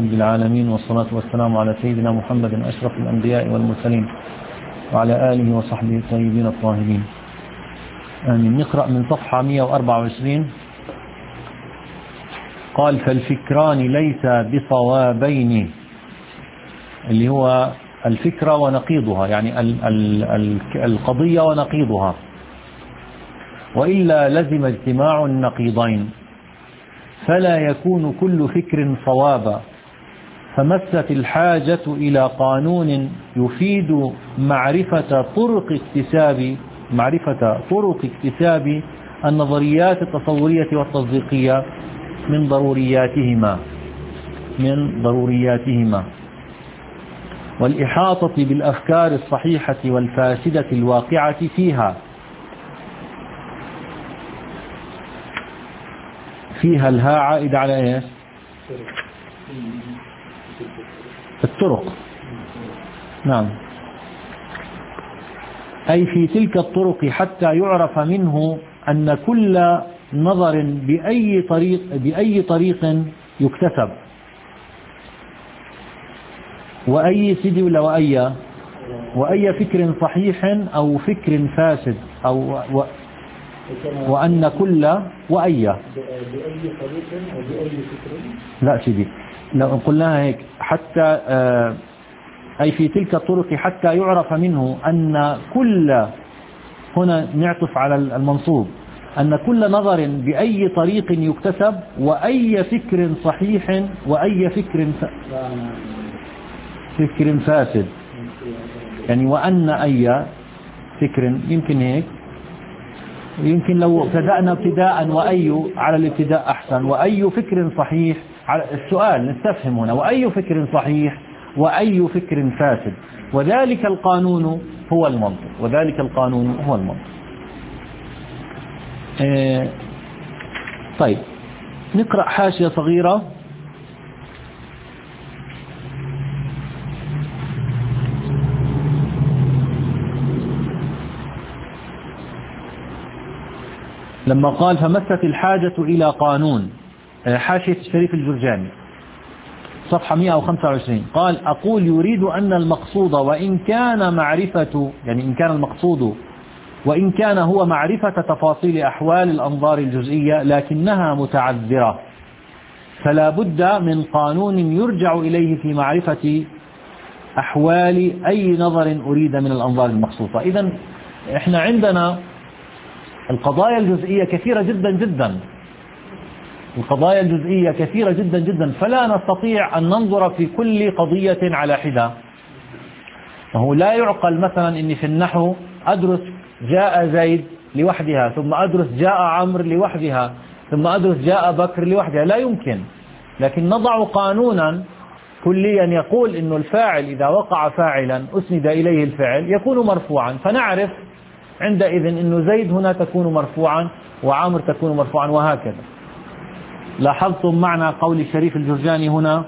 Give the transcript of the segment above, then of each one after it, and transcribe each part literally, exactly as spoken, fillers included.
رب العالمين، والصلاة والسلام على سيدنا محمد أشرف الأنبياء والمرسلين وعلى آله وصحبه الطيبين الطاهرين آمين. نقرأ من صفحة مئة وأربعة وعشرين. قال: فالفكران ليس بصوابين، اللي هو الفكرة ونقيضها، يعني ال ال ال القضية ونقيضها، وإلا لزم اجتماع النقيضين، فلا يكون كل فكر صوابا، فمست الحاجة إلى قانون يفيد معرفة طرق اكتساب معرفة طرق اكتساب النظريات التصورية والتصديقية من ضرورياتهما من ضرورياتهما والإحاطة بالأفكار الصحيحة والفاسدة الواقعة فيها فيها الهاء عائدة على ايش؟ الطرق. نعم، أي في تلك الطرق حتى يعرف منه أن كل نظر بأي طريق بأي طريق يكتسب، وأي سدي ولا وأي وأي فكر صحيح أو فكر فاسد، أو و وأن كل وأي بأي طريق أو بأي فكر. لا سيدي، لو قلناها هيك حتى آه أي في تلك الطرق حتى يعرف منه أن كل، هنا نعطف على المنصوب، أن كل نظر بأي طريق يكتسب، وأي فكر صحيح وأي فكر ف... فكر فاسد، يعني وأن أي فكر، يمكن هيك، يمكن لو ابتدأنا ابتداء وأي على الابتداء أحسن، وأي فكر صحيح على السؤال نستفهم هنا، وأي فكر صحيح وأي فكر فاسد، وذلك القانون هو المنطق وذلك القانون هو المنطق. اه طيب، نقرأ حاشية صغيرة. لما قال: فمست الحاجة إلى قانون، حاشية الشريف الجرجاني صفحة مئة وخمسة وعشرين. قال: أقول يريد أن المقصود وإن كان معرفة، يعني إن كان المقصود وإن كان هو معرفة تفاصيل أحوال الأنظار الجزئية، لكنها متعذرة، فلا بد من قانون يرجع إليه في معرفة أحوال أي نظر أريد من الأنظار المخصوصة. إذن إحنا عندنا القضايا الجزئية كثيرة جدا جدا القضايا الجزئية كثيرة جدا جدا فلا نستطيع أن ننظر في كل قضية على حدة. وهو لا يعقل مثلا إني في النحو أدرس جاء زيد لوحدها، ثم أدرس جاء عمرو لوحدها، ثم أدرس جاء بكر لوحدها، لا يمكن. لكن نضع قانونا كليا يقول إنه الفاعل إذا وقع فاعلا أسند إليه الفعل يكون مرفوعا، فنعرف عندئذ إنه زيد هنا تكون مرفوعا وعمر تكون مرفوعا، وهكذا. لاحظتم معنى قول الشريف الجرجاني هنا؟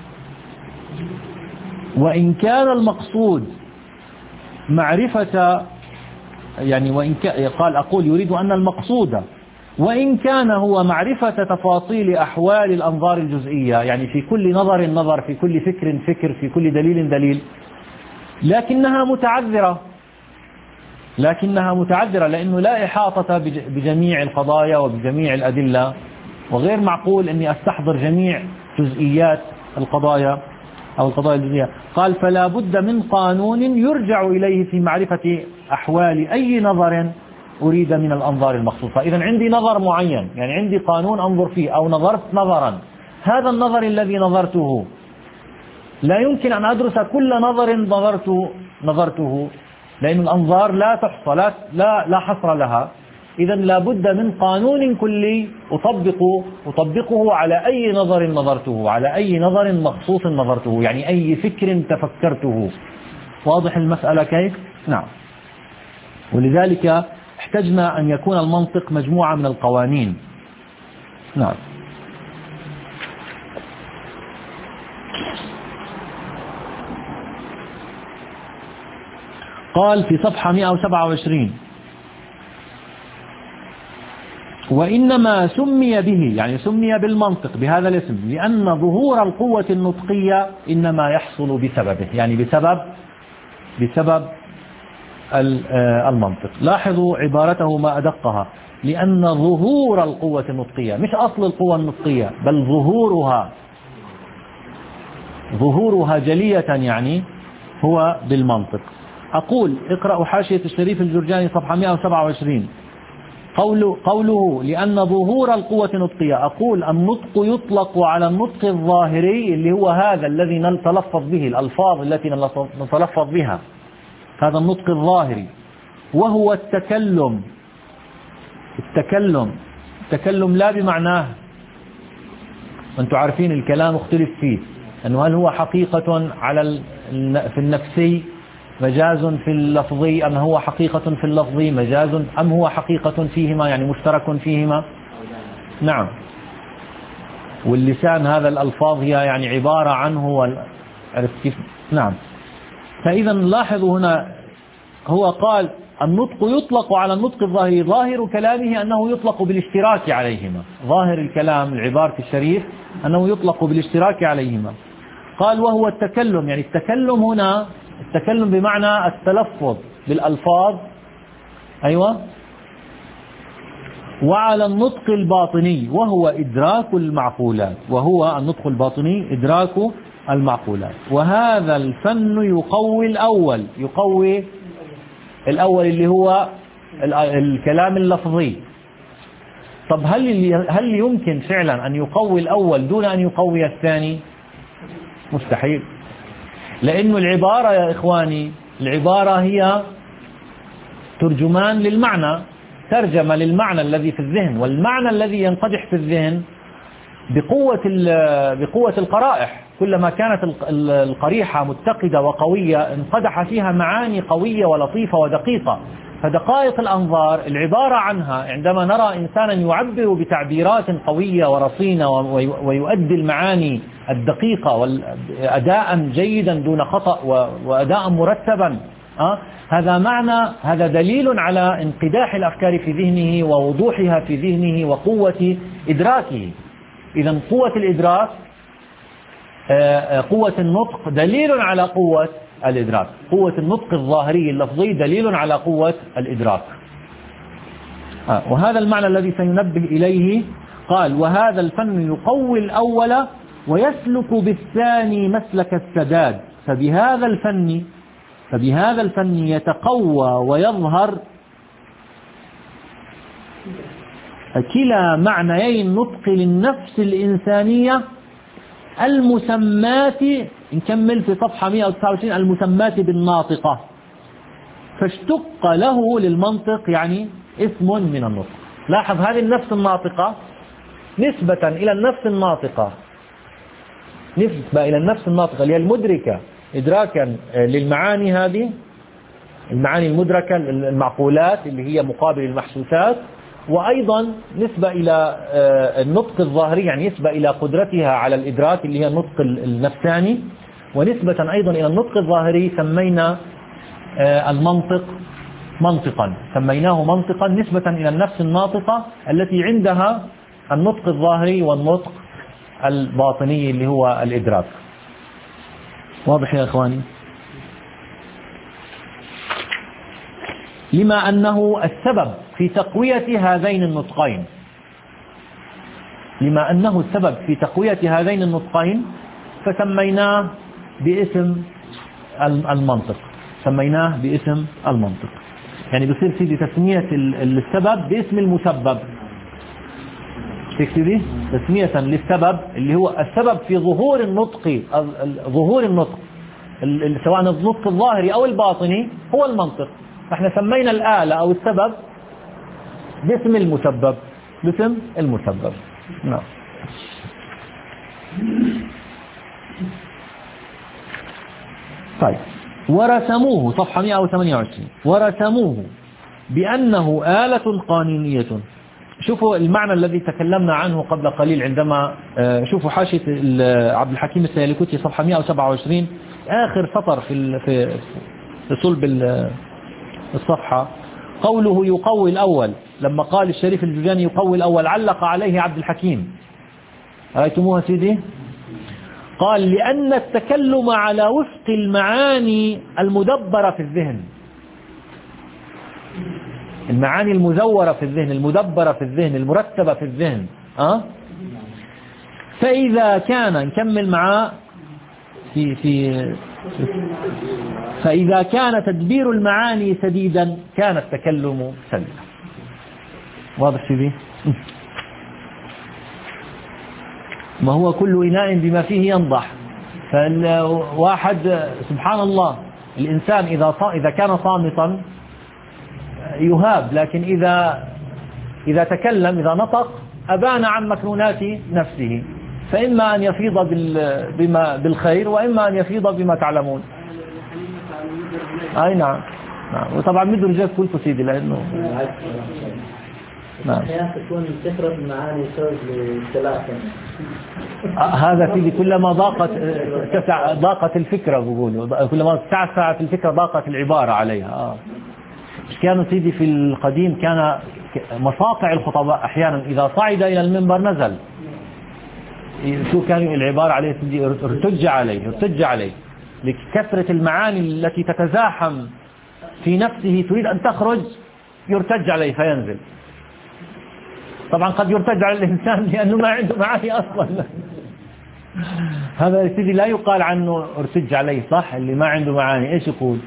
وإن كان المقصود معرفة، يعني وإن كان، قال: أقول يريد أن المقصود وإن كان هو معرفة تفاصيل أحوال الأنظار الجزئية، يعني في كل نظر نظر، في كل فكر فكر، في كل دليل دليل، لكنها متعذرة لكنها متعذرة لأنه لا إحاطة بجميع القضايا وبجميع الأدلة، وغير معقول أني أستحضر جميع جزئيات القضايا أو القضايا الجزئية. قال: فلا بد من قانون يرجع إليه في معرفة أحوال أي نظر أريد من الأنظار المخصوصة. إذن عندي نظر معين، يعني عندي قانون أنظر فيه، أو نظرت نظرا، هذا النظر الذي نظرته لا يمكن أن أدرس كل نظر نظرته نظرته لأن الأنظار لا تحصى، لا, لا, لا حصر لها. إذن لا بد من قانون كلي أطبقه أطبقه على أي نظر نظرته، على أي نظر مخصوص نظرته، يعني أي فكر تفكرته. واضح المسألة كيف؟ نعم. ولذلك احتجنا أن يكون المنطق مجموعة من القوانين. نعم. قال في صفحة مئة وسبعة وعشرين: وإنما سمي به، يعني سمي بالمنطق بهذا الاسم، لأن ظهور القوة النطقية إنما يحصل بسببه، يعني بسبب بسبب المنطق. لاحظوا عبارته ما أدقها، لأن ظهور القوة النطقية، مش أصل القوة النطقية بل ظهورها، ظهورها جلية يعني هو بالمنطق. أقول اقرأوا حاشية الشريف الجرجاني صفحة مئة وسبعة وعشرين، قوله, قوله لأن ظهور القوة النطقية. أقول النطق يطلق على النطق الظاهري اللي هو هذا الذي نتلفظ به، الألفاظ التي نتلفظ بها، هذا النطق الظاهري، وهو التكلم. التكلم التكلم لا بمعناه، أنتم عارفين الكلام اختلف فيه، أنه هل هو حقيقة على في النفسي مجاز في اللفظي، أم هو حقيقة في اللفظي مجاز، أم هو حقيقة فيهما يعني مشترك فيهما. نعم. واللسان هذا الألفاظ هي يعني عبارة عنه، عرفت كيف؟ نعم. فإذا لاحظوا هنا هو قال النطق يطلق على النطق الظاهري، ظاهر كلامه أنه يطلق بالاشتراك عليهما، ظاهر الكلام العبارة الشريف أنه يطلق بالاشتراك عليهما. قال وهو التكلم، يعني التكلم هنا التكلم بمعنى التلفظ بالألفاظ، أيوة، وعلى النطق الباطني وهو إدراك المعقولات، وهو النطق الباطني إدراك المعقولات. وهذا الفن يقوي الأول، يقوي الأول اللي هو الكلام اللفظي. طب هل هل يمكن فعلا أن يقوي الأول دون أن يقوي الثاني؟ مستحيل، لأنه العبارة يا إخواني، العبارة هي ترجمان للمعنى، ترجمة للمعنى الذي في الذهن، والمعنى الذي ينقدح في الذهن بقوة بقوة القرائح، كلما كانت القريحة متقدة وقوية انقدح فيها معاني قوية ولطيفة ودقيقة. فدقائق الأنظار العبارة عنها عندما نرى إنسانا يعبر بتعبيرات قوية ورصينة ويؤدي المعاني الدقيقة وأداء جيدا دون خطأ وأداء مرتبا، أه؟ هذا معنى، هذا دليل على انقداح الأفكار في ذهنه ووضوحها في ذهنه وقوة إدراكه. إذا قوة الإدراك، قوة النطق دليل على قوة الإدراك، قوة النطق الظاهري اللفظي دليل على قوة الإدراك. وهذا المعنى الذي سينبه إليه. قال وهذا الفن يقوي الأول ويسلك بالثاني مسلك السداد، فبهذا الفن فبهذا الفن يتقوى ويظهر كلا معنيي النطق للنفس الإنسانية المسمات، نكمل في صفحة مئة وتسعة وعشرين، المسمات بالناطقة، فاشتق له للمنطق يعني اسم من النطق. لاحظ هذه النفس الناطقة نسبة إلى النفس الناطقة، نسبة إلى النفس الناطقة اللي هي المدركة إدراكا للمعاني، هذه المعاني المدركة المعقولات اللي هي مقابل المحسوسات، وأيضا نسبة إلى النطق الظاهري يعني نسبة إلى قدرتها على الإدراك اللي هي النطق النفساني، ونسبة أيضا إلى النطق الظاهري سمينا المنطق منطقا، سميناه منطقا نسبة إلى النفس الناطقة التي عندها النطق الظاهري والنطق الباطني اللي هو الإدراك. واضح يا إخواني؟ لما أنه السبب في تقوية هذين النطقين، لما أنه السبب في تقوية هذين النطقين فسميناه باسم المنطق، سميناه باسم المنطق. يعني بصير سيدي تسمية السبب باسم المسبب، تكتبي تسمية للسبب اللي هو السبب في ظهور النطق، ظهور النطق سواء النطق الظاهري أو الباطني هو المنطق. فاحنا سمينا الآلة أو السبب باسم المسبب، باسم المسبب. نعم. طيب ورسموه صفحة مئة وثمانية وعشرين، ورسموه بأنه آلة قانونية. شوفوا المعنى الذي تكلمنا عنه قبل قليل عندما شوفوا حاشية عبد الحكيم السيالكوتي صفحة مئة وسبعة وعشرين آخر سطر في في صلب الصفحة، قوله يقوي الأول لما قال الشريف الجرجاني يقوي الأول علق عليه عبد الحكيم، رأيتموها سيدي؟ قال لأن التكلم على وفق المعاني المدبرة في الذهن، المعاني المزورة في الذهن، المدبرة في الذهن، المرتبة في الذهن. أه؟ فإذا كان نكمل معاه في في فإذا كان تدبير المعاني سديدا كان التكلم سليما. واضح سيدي؟ ما هو كل إناء بما فيه ينضح. فالواحد سبحان الله الإنسان إذا إذا كان صامتا يهاب، لكن إذا إذا تكلم إذا نطق أبان عن مكنونات نفسه، فإما أن يفيض بما بالخير وإما أن يفيض بما تعلمون. أي نعم نعم. وطبعا مدرجات قلت سيدي لأنه نعم تكون كثرة المعاني سبب للثلاثة. هذا سيدي كلما ضاقت ضاقت الفكرة، بقولوا كلما تعسعت الفكرة ضاقت العبارة عليها. آه. كانوا سيدي في القديم كان مصاقع الخطباء أحيانا إذا صعد إلى المنبر نزل، شو كانوا العبارة عليه سيدي؟ ارتج عليه ارتج عليه لكثرة المعاني التي تتزاحم في نفسه تريد أن تخرج، يرتج عليه فينزل. طبعا قد يرتج على الإنسان لأنه ما عنده معاني أصلا. هذا سيدي لا يقال عنه ارتج عليه، صح؟ اللي ما عنده معاني إيش يقول؟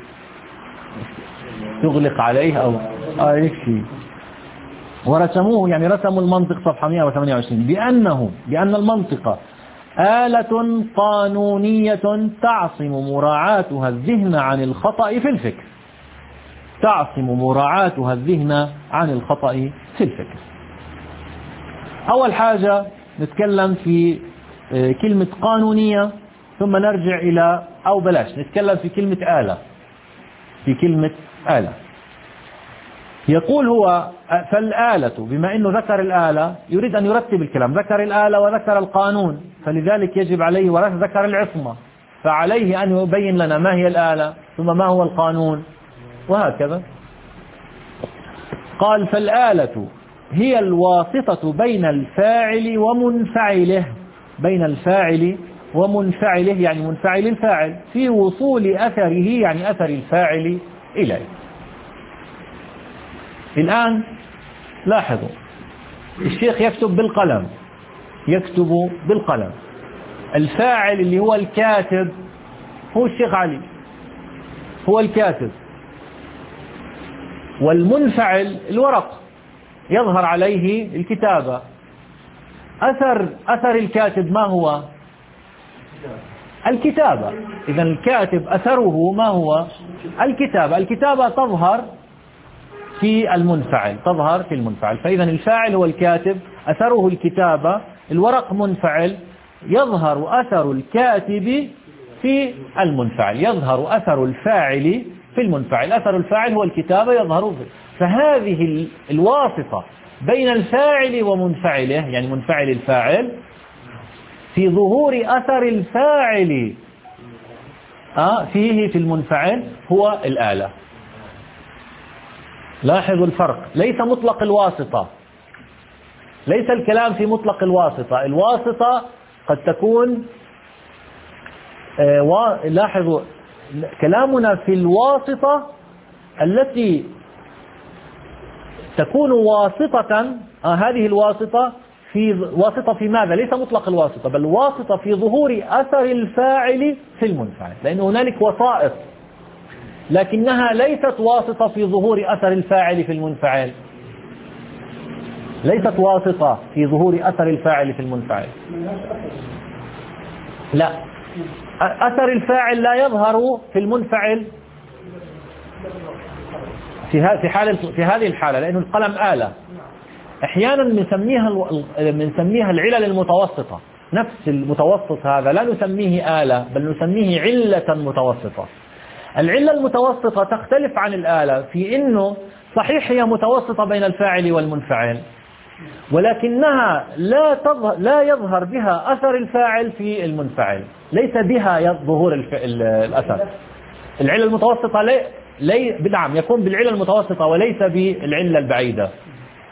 تغلق عليه أو آه يكفي. ورسموه يعني رسموا المنطق صفحة مئة وثمانية وعشرين بأنه بأن المنطق آلة قانونية تعصم مراعاتها الذهن عن الخطأ في الفكر، تعصم مراعاتها الذهن عن الخطأ في الفكر. أول حاجة نتكلم في كلمة قانونية، ثم نرجع إلى أو بلاش نتكلم في كلمة آلة. في كلمة آلة يقول هو فالآلة، بما أنه ذكر الآلة يريد أن يرتب الكلام، ذكر الآلة وذكر القانون، فلذلك يجب عليه وذكر العصمة، فعليه أن يبين لنا ما هي الآلة ثم ما هو القانون وهكذا. قال فالآلة هي الواسطة بين الفاعل ومنفعله، بين الفاعل ومنفعله يعني منفعل الفاعل في وصول أثره يعني أثر الفاعل إليه. الآن لاحظوا الشيخ يكتب بالقلم، يكتب بالقلم. الفاعل اللي هو الكاتب هو الشيخ علي، هو الكاتب، والمنفعل الورق يظهر عليه الكتابة. أثر أثر الكاتب ما هو؟ الكتابة. إذا الكاتب أثره ما هو؟ الكتابة. الكتابة تظهر في المنفعل، تظهر في المنفعل. فإذا الفاعل هو الكاتب، أثره الكتابة، الورق منفعل، يظهر أثر الكاتب في المنفعل، يظهر أثر الفاعل في المنفعل. أثر الفاعل هو الكتابة يظهر فيه. فهذه الواسطة بين الفاعل ومنفعله يعني منفعل الفاعل في ظهور أثر الفاعل آه فيه في المنفعل هو الآلة. لاحظوا الفرق، ليس مطلق الواسطة، ليس الكلام في مطلق الواسطة. الواسطة قد تكون آه لاحظوا كلامنا في الواسطة التي تكون واسطة. آه هذه الواسطة في واسطة في ماذا؟ ليس مطلق الواسطة، بل واسطة في ظهور أثر الفاعل في المنفعل، لأن هنالك وسائط، لكنها ليست واسطة في ظهور أثر الفاعل في المنفعل، ليست واسطة في ظهور أثر الفاعل في المنفعل. لا، أثر الفاعل لا يظهر في المنفعل في في حالة في هذه الحالة، لأن القلم آلة. أحيانا بنسميها بنسميها العلل المتوسطة، نفس المتوسط هذا لا نسميه آلة بل نسميه علة متوسطة. العلة المتوسطة تختلف عن الآلة في إنه صحيح هي متوسطة بين الفاعل والمنفعل، ولكنها لا تظهر لا يظهر بها أثر الفاعل في المنفعل، ليس بها ظهور الأثر. العلة المتوسطة لي لي نعم يكون بالعلة المتوسطة وليس بالعلة البعيدة.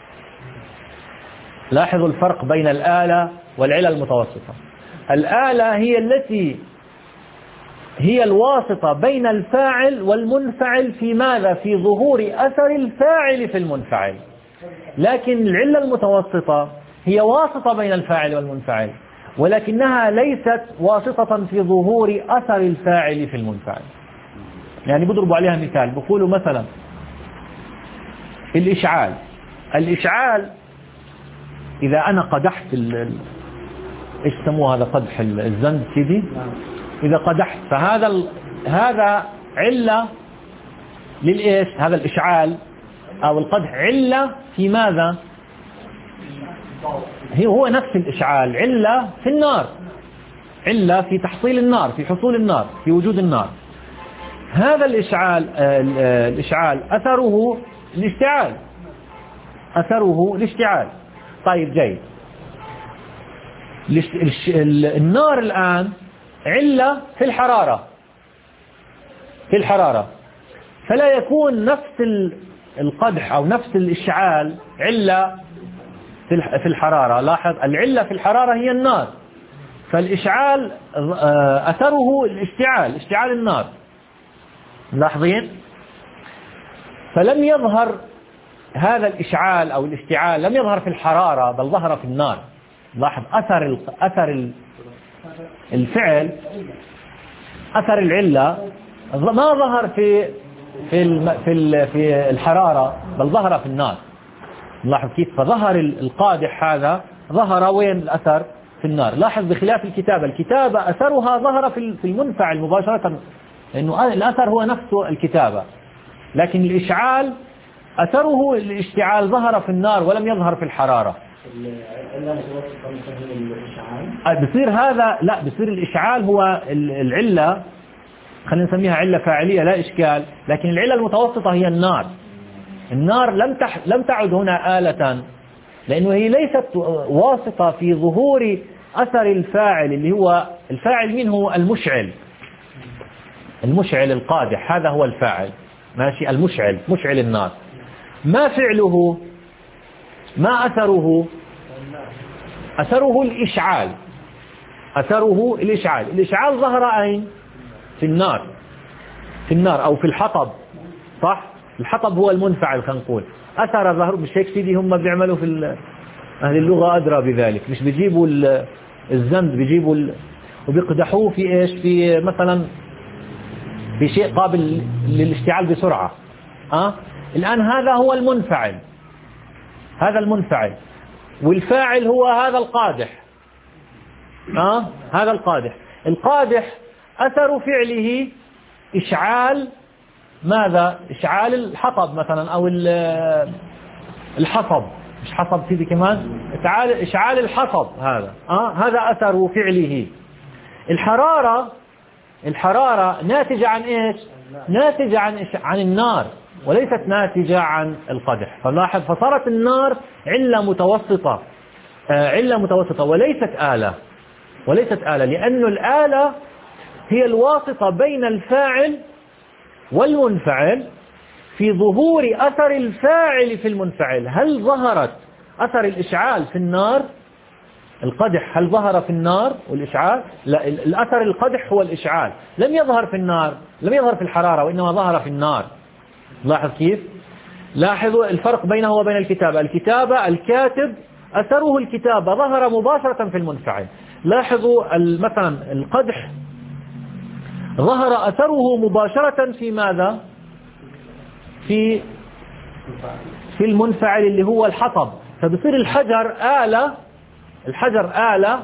لاحظوا الفرق بين الآلة والعلة المتوسطة. الآلة هي التي هي الواسطة بين الفاعل والمنفعل في ماذا؟ في ظهور أثر الفاعل في المنفعل. لكن العلة المتوسطة هي واسطة بين الفاعل والمنفعل، ولكنها ليست واسطة في ظهور أثر الفاعل في المنفعل. يعني بضربوا عليها مثال، بقولوا مثلا الإشعال. الإشعال إذا أنا قدحت ال... إيش سموه هذا؟ قدح الزند سيدي. إذا قدحت فهذا ال... هذا علة للإيش؟ هذا الإشعال أو القدح علة في ماذا؟ هو نفس الإشعال علة في النار، علة في تحصيل النار، في حصول النار، في وجود النار. هذا الإشعال الإشعال أثره الاشتعال، أثره الاشتعال. طيب جيد. النار الآن علة في الحرارة، في الحرارة، فلا يكون نفس القدح أو نفس الإشعال علة في الحرارة. لاحظ العلة في الحرارة هي النار، فالإشعال أثره الاشتعال، اشتعال النار. لاحظين؟ فلم يظهر هذا الإشعال أو الاشتعال لم يظهر في الحرارة بل ظهر في النار. لاحظ أثر أثر الفعل، أثر العلة ما ظهر في في في في الحرارة بل ظهر في النار. لاحظ كيف؟ فظهر القادح هذا ظهر وين الأثر؟ في النار. لاحظ بخلاف الكتابة، الكتابة أثرها ظهر في المنفعل مباشرة، لأنه الأثر هو نفسه الكتابة. لكن الإشعال أثره الاشتعال ظهر في النار ولم يظهر في الحرارة. بصير هذا لا، بصير الإشعال هو العلة، خلينا نسميها علة فاعلية لا إشكال، لكن العلة المتوسطة هي النار. النار لم تح لم تعد هنا آلة، لأنه هي ليست واسطة في ظهور أثر الفاعل، اللي هو الفاعل منه المشعل، المشعل القادح، هذا هو الفاعل. ماشي؟ المشعل، مشعل النار. ما فعله؟ ما أثره؟ أثره الإشعال، أثره الإشعال. الإشعال ظهر أين؟ في النار، في النار أو في الحطب، صح؟ الحطب هو المنفعل، خلينا نقول أثر ظهر. مش هيك سيدي هم بيعملوا في أهل اللغة أدرى بذلك، مش بيجيبوا الزند بيجيبوا ال... وبيقدحوه في إيش؟ في مثلا بشيء قابل للاشتعال بسرعة. أه؟ الآن هذا هو المنفعل، هذا المنفعل، والفاعل هو هذا القادح. أه؟ هذا القادح. القادح أثر فعله إشعال ماذا؟ إشعال الحطب مثلا، أو الحصب، مش حصب سيدي كمان، إشعال الحصب هذا. أه؟ هذا أثر فعله. الحرارة، الحرارة ناتجة عن إيش؟ ناتجة عن عن النار، وليست ناتجة عن القدح. فلاحظ، فصارت النار علة متوسطة، آه علة متوسطة وليست آلة، وليست آلة، لأن الآلة هي الواسطة بين الفاعل والمنفعل في ظهور أثر الفاعل في المنفعل. هل ظهرت أثر الإشعال في النار؟ القدح هل ظهر في النار والإشعال؟ لا، الأثر القدح هو الإشعال، لم يظهر في النار، لم يظهر في الحرارة، وإنما ظهر في النار. لاحظ كيف؟ لاحظوا الفرق بينه وبين الكتابة. الكتابة الكاتب أثره الكتابة ظهر مباشرة في المنفعل. لاحظوا مثلا القدح ظهر أثره مباشرة في ماذا؟ في في المنفعل اللي هو الحطب. فبصير الحجر آلة، الحجر آلة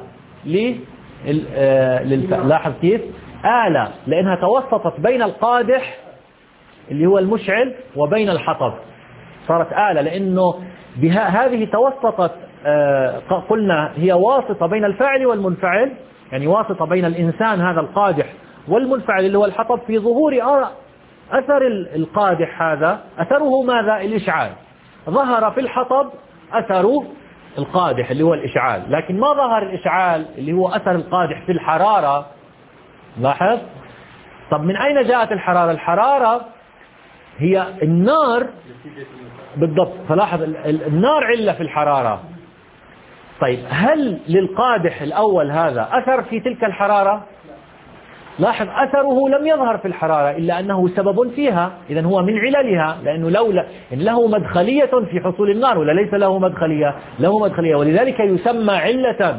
لل... لاحظ كيف؟ آلة لأنها توسطت بين القادح اللي هو المشعل وبين الحطب، صارت آلة، لأنه بها هذه توسطت، آه قلنا هي واسطة بين الفاعل والمنفعل، يعني واسطة بين الإنسان هذا القادح والمنفعل اللي هو الحطب في ظهور أثر القادح. هذا أثره ماذا؟ الإشعال. ظهر في الحطب أثر القادح اللي هو الإشعال، لكن ما ظهر الإشعال اللي هو أثر القادح في الحرارة. لاحظ. طب من أين جاءت الحرارة؟ الحرارة هي النار بالضبط. فلاحظ النار علة في الحرارة، طيب هل للقادح الأول هذا أثر في تلك الحرارة؟ لاحظ أثره لم يظهر في الحرارة إلا أنه سبب فيها، إذا هو من عللها، لأنه لولا إن له مدخلية في حصول النار ولا ليس له مدخلية؟ له مدخلية، ولذلك يسمى علة.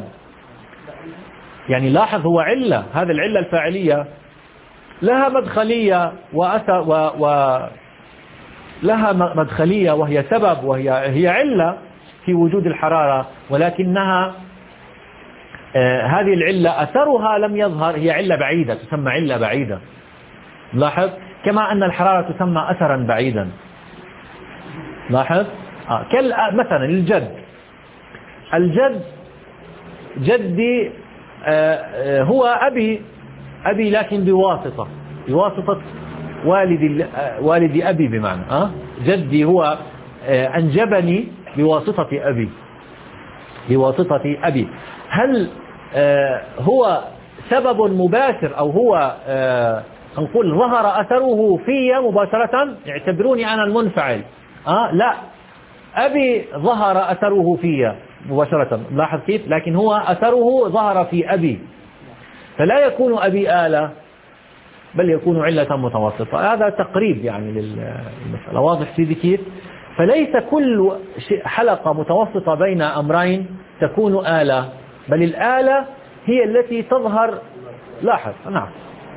يعني لاحظ هو علة، هذه العلة الفاعلية لها مدخلية وأثر و... و... لها مدخلية وهي سبب، وهي هي علة في وجود الحرارة، ولكنها آه هذه العلة أثرها لم يظهر، هي علة بعيدة تسمى علة بعيدة. لاحظ كما أن الحرارة تسمى أثرا بعيدا. لاحظ آه كل مثلا الجد، الجد جدي آه آه هو أبي أبي لكن بواسطة بواسطة والدي آه والدي أبي بمعنى آه جدي هو آه أنجبني بواسطة أبي بواسطة أبي. هل آه هو سبب مباشر أو هو آه نقول ظهر أثره في مباشرة؟ اعتبروني أنا المنفعل. آه لا، أبي ظهر أثره في مباشرة، لاحظ كيف؟ لكن هو أثره ظهر في أبي، فلا يكون أبي آلة بل يكون علة متوسطة. هذا تقريب يعني للمسألة، واضح سيدي كيف؟ فليس كل حلقة متوسطة بين أمرين تكون آلة، بل الآلة هي التي تظهر. لاحظ نعم،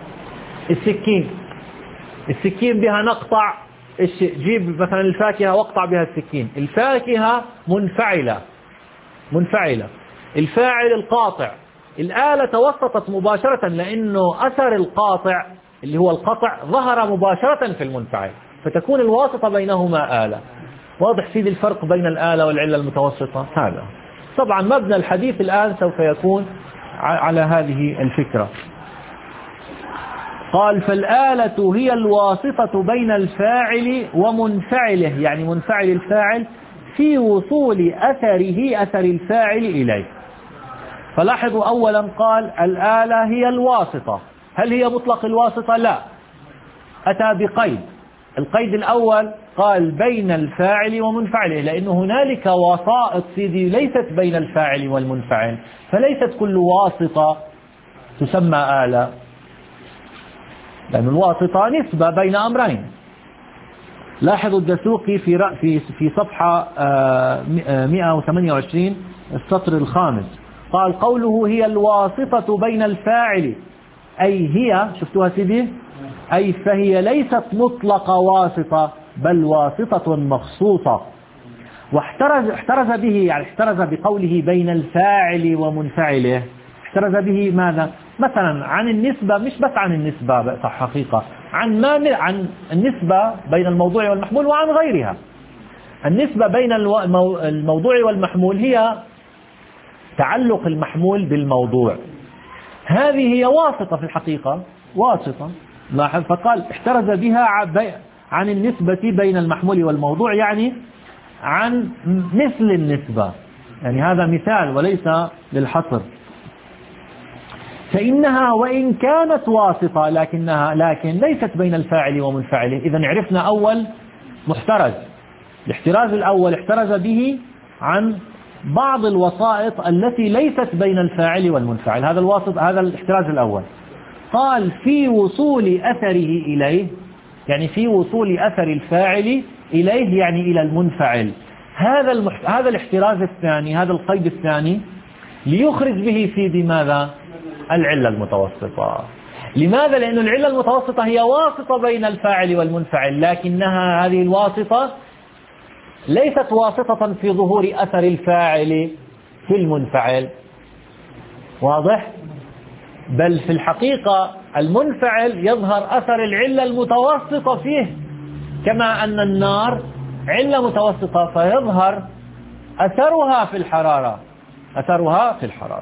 السكين السكين بها نقطع الشيء، جيب مثلا الفاكهة واقطع بها السكين، الفاكهة منفعلة منفعلة الفاعل القاطع. الآلة توسطت مباشرة لأنه أثر القاطع اللي هو القطع ظهر مباشرة في المنفعل، فتكون الواسطة بينهما آلة. واضح سيدي الفرق بين الآلة والعلة المتوسطة؟ هذا طبعا مبنى الحديث الآن سوف يكون على هذه الفكرة. قال فالآلة هي الواسطة بين الفاعل ومنفعله، يعني منفعل الفاعل في وصول أثره أثر الفاعل إليه. فلاحظوا أولا قال الآلة هي الواسطة. هل هي مطلق الواسطة؟ لا، أتى بقيد. القيد الأول قال بين الفاعل ومنفعله، لأن هنالك وسائط سيدي ليست بين الفاعل والمنفعل، فليست كل واسطة تسمى آلة، لأن الواسطة نسبة بين أمرين. لاحظوا الدسوقي في في في صفحة مئة وثمانية وعشرين السطر الخامس قال قوله هي الواسطة بين الفاعل، أي هي، شفتوها سيدي، أي فهي ليست مطلق واسطة بل واسطة مخصوصة. واحترز احترز به، يعني احترز بقوله بين الفاعل ومنفعله، احترز به ماذا؟ مثلا عن النسبة، مش بس عن النسبة صح حقيقة، عن ما عن النسبة بين الموضوع والمحمول وعن غيرها. النسبة بين الموضوع والمحمول هي تعلق المحمول بالموضوع، هذه هي واسطة في الحقيقة، واسطة. لاحظ فقال احترز بها عن النسبة بين المحمول والموضوع، يعني عن مثل النسبة، يعني هذا مثال وليس للحصر. فإنها وإن كانت واسطة لكنها لكن ليست بين الفاعل ومنفعله. إذا عرفنا أول محترز، الاحتراز الأول احترز به عن بعض الوسائط التي ليست بين الفاعل والمنفعل، هذا الواسط، هذا الاحتراز الأول. قال في وصول أثره إليه، يعني في وصول أثر الفاعل إليه يعني إلى المنفعل. هذا المحت... هذا الاحتراز الثاني، هذا القيد الثاني ليخرج به في بماذا؟ العلة المتوسطة. لماذا؟ لأن العلة المتوسطة هي واسطة بين الفاعل والمنفعل، لكنها هذه الواسطة ليست واسطة في ظهور أثر الفاعل في المنفعل، واضح؟ بل في الحقيقة المنفعل يظهر أثر العلة المتوسطة فيه، كما أن النار علة متوسطة فيظهر أثرها في الحرارة، أثرها في الحرارة.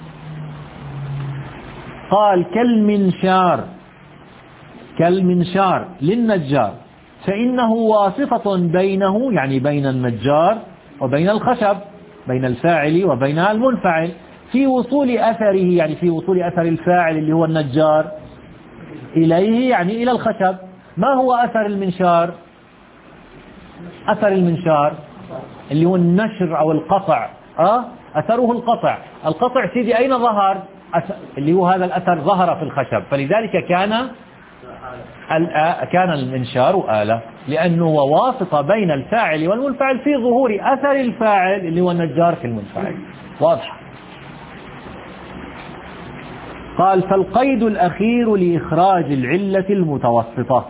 قال كالمنشار، كالمنشار للنجار، فإنه واسطة بينه، يعني بين النجار وبين الخشب، بين الفاعل وبين المنفعل، في وصول أثره، يعني في وصول أثر الفاعل اللي هو النجار إليه، يعني إلى الخشب. ما هو أثر المنشار؟ أثر المنشار اللي هو النشر أو القطع، آه أثره القطع. القطع سيدي أين ظهر؟ اللي هو هذا الأثر ظهر في الخشب، فلذلك كان كان المنشار آلة، لأنه هو واسطة بين الفاعل والمنفعل في ظهور أثر الفاعل اللي هو النجار في المنفعل. واضح؟ قال فالقيد الأخير لإخراج العلة المتوسطة،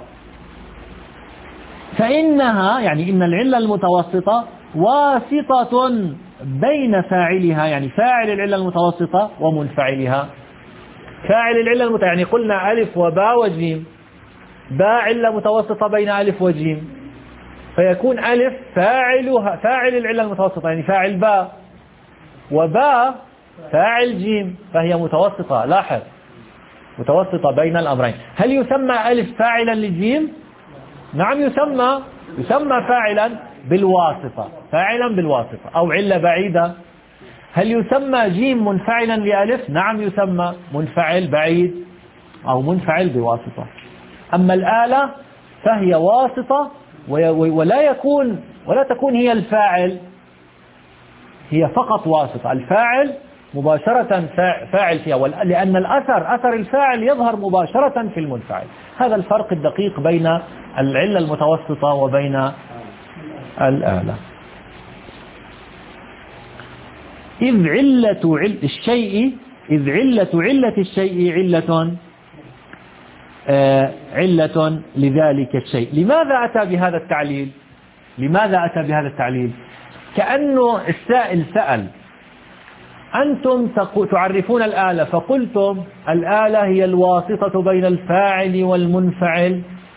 فإنها يعني إن العلة المتوسطة واسطة بين فاعلها، يعني فاعل العلة المتوسطة ومنفعلها. فاعل العلة المتوسطة يعني قلنا ألف وباء وجيم، باء علة متوسطة بين ألف وجيم، فيكون ألف فاعلها فاعل العلة المتوسطة يعني فاعل باء، وباء فاعل جيم، فهي متوسطة. لاحظ متوسطة بين الأمرين. هل يسمى ألف فاعلا لجيم؟ نعم يسمى، يسمى فاعلا بالواسطة، فاعلا بالواسطة أو علة بعيدة. هل يسمى جيم منفعلا لألف؟ نعم يسمى منفعل بعيد أو منفعل بواسطة. أما الآلة فهي واسطة ولا يكون ولا تكون هي الفاعل، هي فقط واسطة. الفاعل مباشرة فاعل فيها، لأن الأثر أثر الفاعل يظهر مباشرة في المنفعل. هذا الفرق الدقيق بين العلة المتوسطة وبين الآلة. إذ علة عل الشيء إذ علة علة الشيء علة آه علة لذلك الشيء. لماذا أتى بهذا التعليل؟ لماذا أتى بهذا التعليل؟ كأنه السائل سأل: أنتم تعرفون الآلة، فقلتم الآلة هي الواسطة بين الفاعل والمنفعل،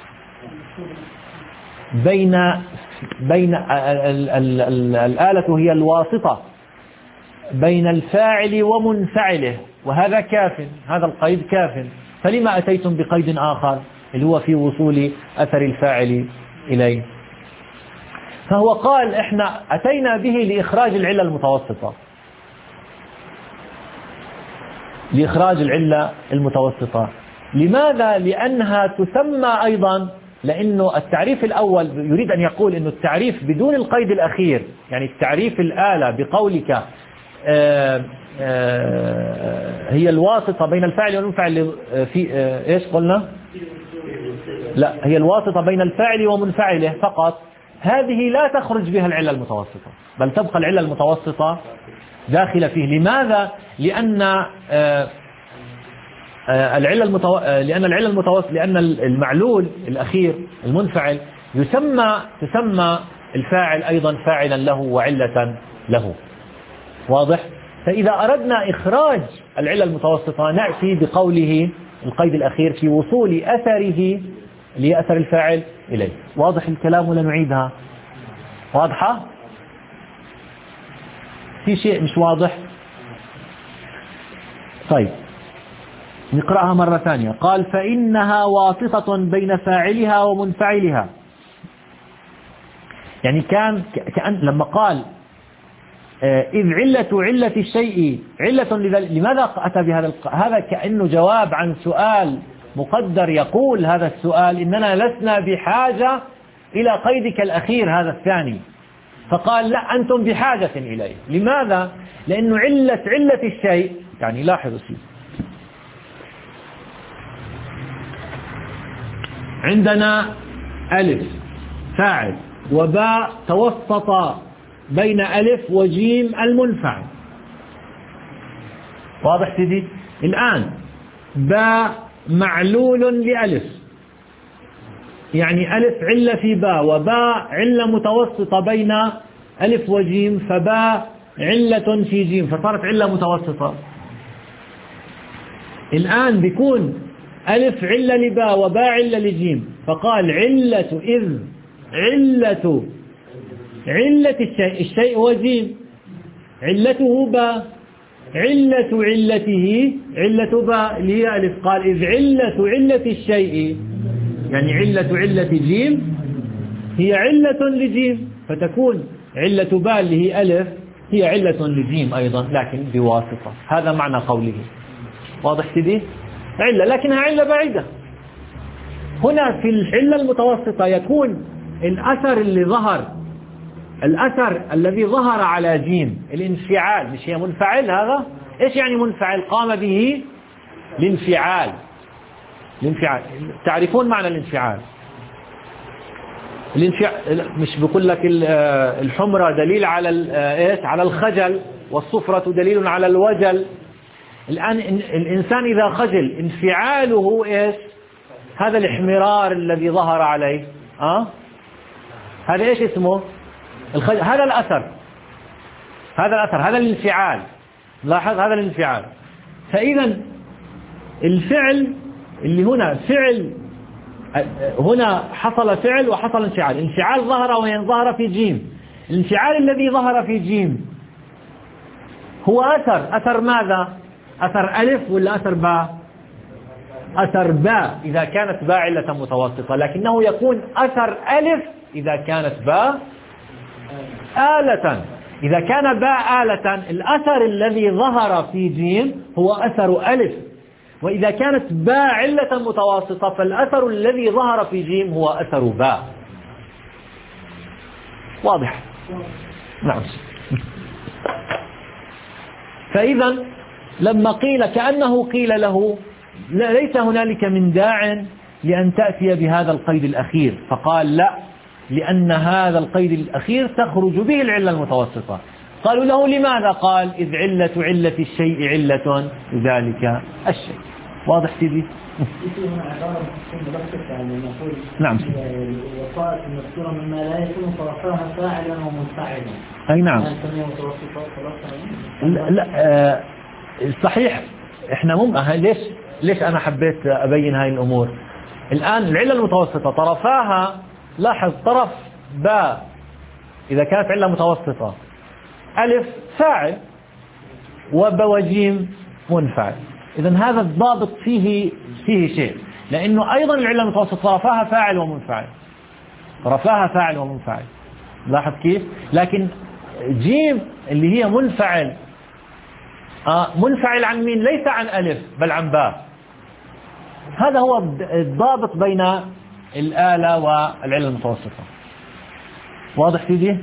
بين بين الآلة هي الواسطة بين الفاعل ومنفعله، وهذا كاف، هذا القيد كاف، فلما أتيتم بقيد آخر اللي هو في وصول أثر الفاعل إليه؟ فهو قال إحنا أتينا به لإخراج العلة المتوسطة، لإخراج العلة المتوسطة. لماذا؟ لأنها تسمى أيضا، لأنه التعريف الأول يريد أن يقول أنه التعريف بدون القيد الأخير، يعني التعريف الآلة بقولك آآ آآ هي الواسطة بين الفاعل والمنفعل في إيش قلنا؟ لا، هي الواسطة بين الفاعل ومنفعله فقط، هذه لا تخرج بها العلة المتوسطة، بل تبقى العلة المتوسطة داخلة فيه. لماذا؟ لأن آآ آآ العلة المتو... لأن العلة المتوسطة لأن المعلول الأخير المنفعل يسمى تسمى الفاعل أيضا فاعلا له وعلة له. واضح؟ فإذا أردنا إخراج العلة المتوسطة نأتي بقوله القيد الأخير في وصول أثره لأثر الفاعل إليه. واضح الكلام ولا نعيدها؟ واضحة؟ في شيء مش واضح؟ طيب نقرأها مرة ثانية. قال فإنها واسطة بين فاعلها ومنفعلها، يعني كان كأن لما قال إذ علة علة الشيء علة لذلك، لماذا أتى بهذا؟ هذا كأنه جواب عن سؤال مقدر، يقول هذا السؤال إننا لسنا بحاجة إلى قيدك الأخير هذا الثاني، فقال لا أنتم بحاجة إليه. لماذا؟ لأنه علة علة الشيء، يعني لاحظوا شيء، عندنا ألف فاعل وباء توسط بين ألف وجيم المنفعل. واضح سيدي؟ الآن باء معلول لألف، يعني ألف علة في باء، وباء علة متوسطة بين ألف وجيم، فباء علة في جيم، فصارت علة متوسطة. الآن بيكون ألف علة لباء وباء علة لجيم، فقال علة إذ علة علة الشيء، الشيء هو جيم، علته باء، علة علته علة باء اللي هي ألف. قال إذ علة علة الشيء، يعني علة علة جيم هي علة لجيم، فتكون علة باء اللي هي ألف هي علة لجيم أيضا لكن بواسطة. هذا معنى قوله. واضح سيدي؟ علة لكنها علة بعيدة. هنا في العلة المتوسطة يكون الأثر اللي ظهر الأثر الذي ظهر على جيم الانفعال، مش هي منفعل؟ هذا إيش يعني منفعل؟ قام به الانفعال. الانفعال تعرفون معنى الانفعال؟ الانفعال مش بقول لك الحمرة دليل على إيش؟ على الخجل، والصفرة دليل على الوجل. الآن الإنسان إذا خجل انفعاله إيش؟ هذا الاحمرار الذي ظهر عليه. أه؟ هذا إيش اسمه؟ الخجل. هذا الأثر، هذا الأثر، هذا الانفعال. لاحظ هذا الانفعال. فإذا الفعل اللي هنا فعل، هنا حصل فعل وحصل انفعال. انفعال ظهر وين؟ ظهر في جيم. الانفعال الذي ظهر في جيم هو أثر. أثر ماذا؟ أثر ألف ولا أثر باء؟ أثر باء إذا كانت باء علة متوسطة، لكنه يكون أثر ألف إذا كانت باء آلة. إذا كان باء آلة الأثر الذي ظهر في جيم هو أثر ألف، وإذا كانت باء علة متوسطة فالأثر الذي ظهر في جيم هو أثر باء. واضح؟ نعم. فإذا لما قيل كأنه قيل له ليس هنالك من داع لأن تأتي بهذا القيد الأخير، فقال لا، لأن هذا القيد الأخير تخرج به العلة المتوسطة. قالوا له لماذا؟ قال إذ علة علة الشيء علة ذلك الشيء. واضح سيدي؟ نعم. الوسائط المذكورة مما لا يكون طرفها فاعلا ومنفعلا. أي نعم. لا, لا آه صحيح. احنا مم ليش ليش أنا حبيت أبين هاي الأمور. الآن العلة المتوسطة طرفاها، لاحظ طرف باء إذا كانت علة متوسطة ألف فاعل وباء وجيم منفعل. إذن هذا الضابط فيه فيه شيء، لأنه أيضا العلة المتوسطة طرفاها فاعل ومنفعل، طرفاها فاعل ومنفعل. لاحظ كيف؟ لكن جيم اللي هي منفعل، آه منفعل عن مين؟ ليس عن ألف بل عن باء. هذا هو الضابط بين الآلة والعلة المتوسطة. واضح سيدي؟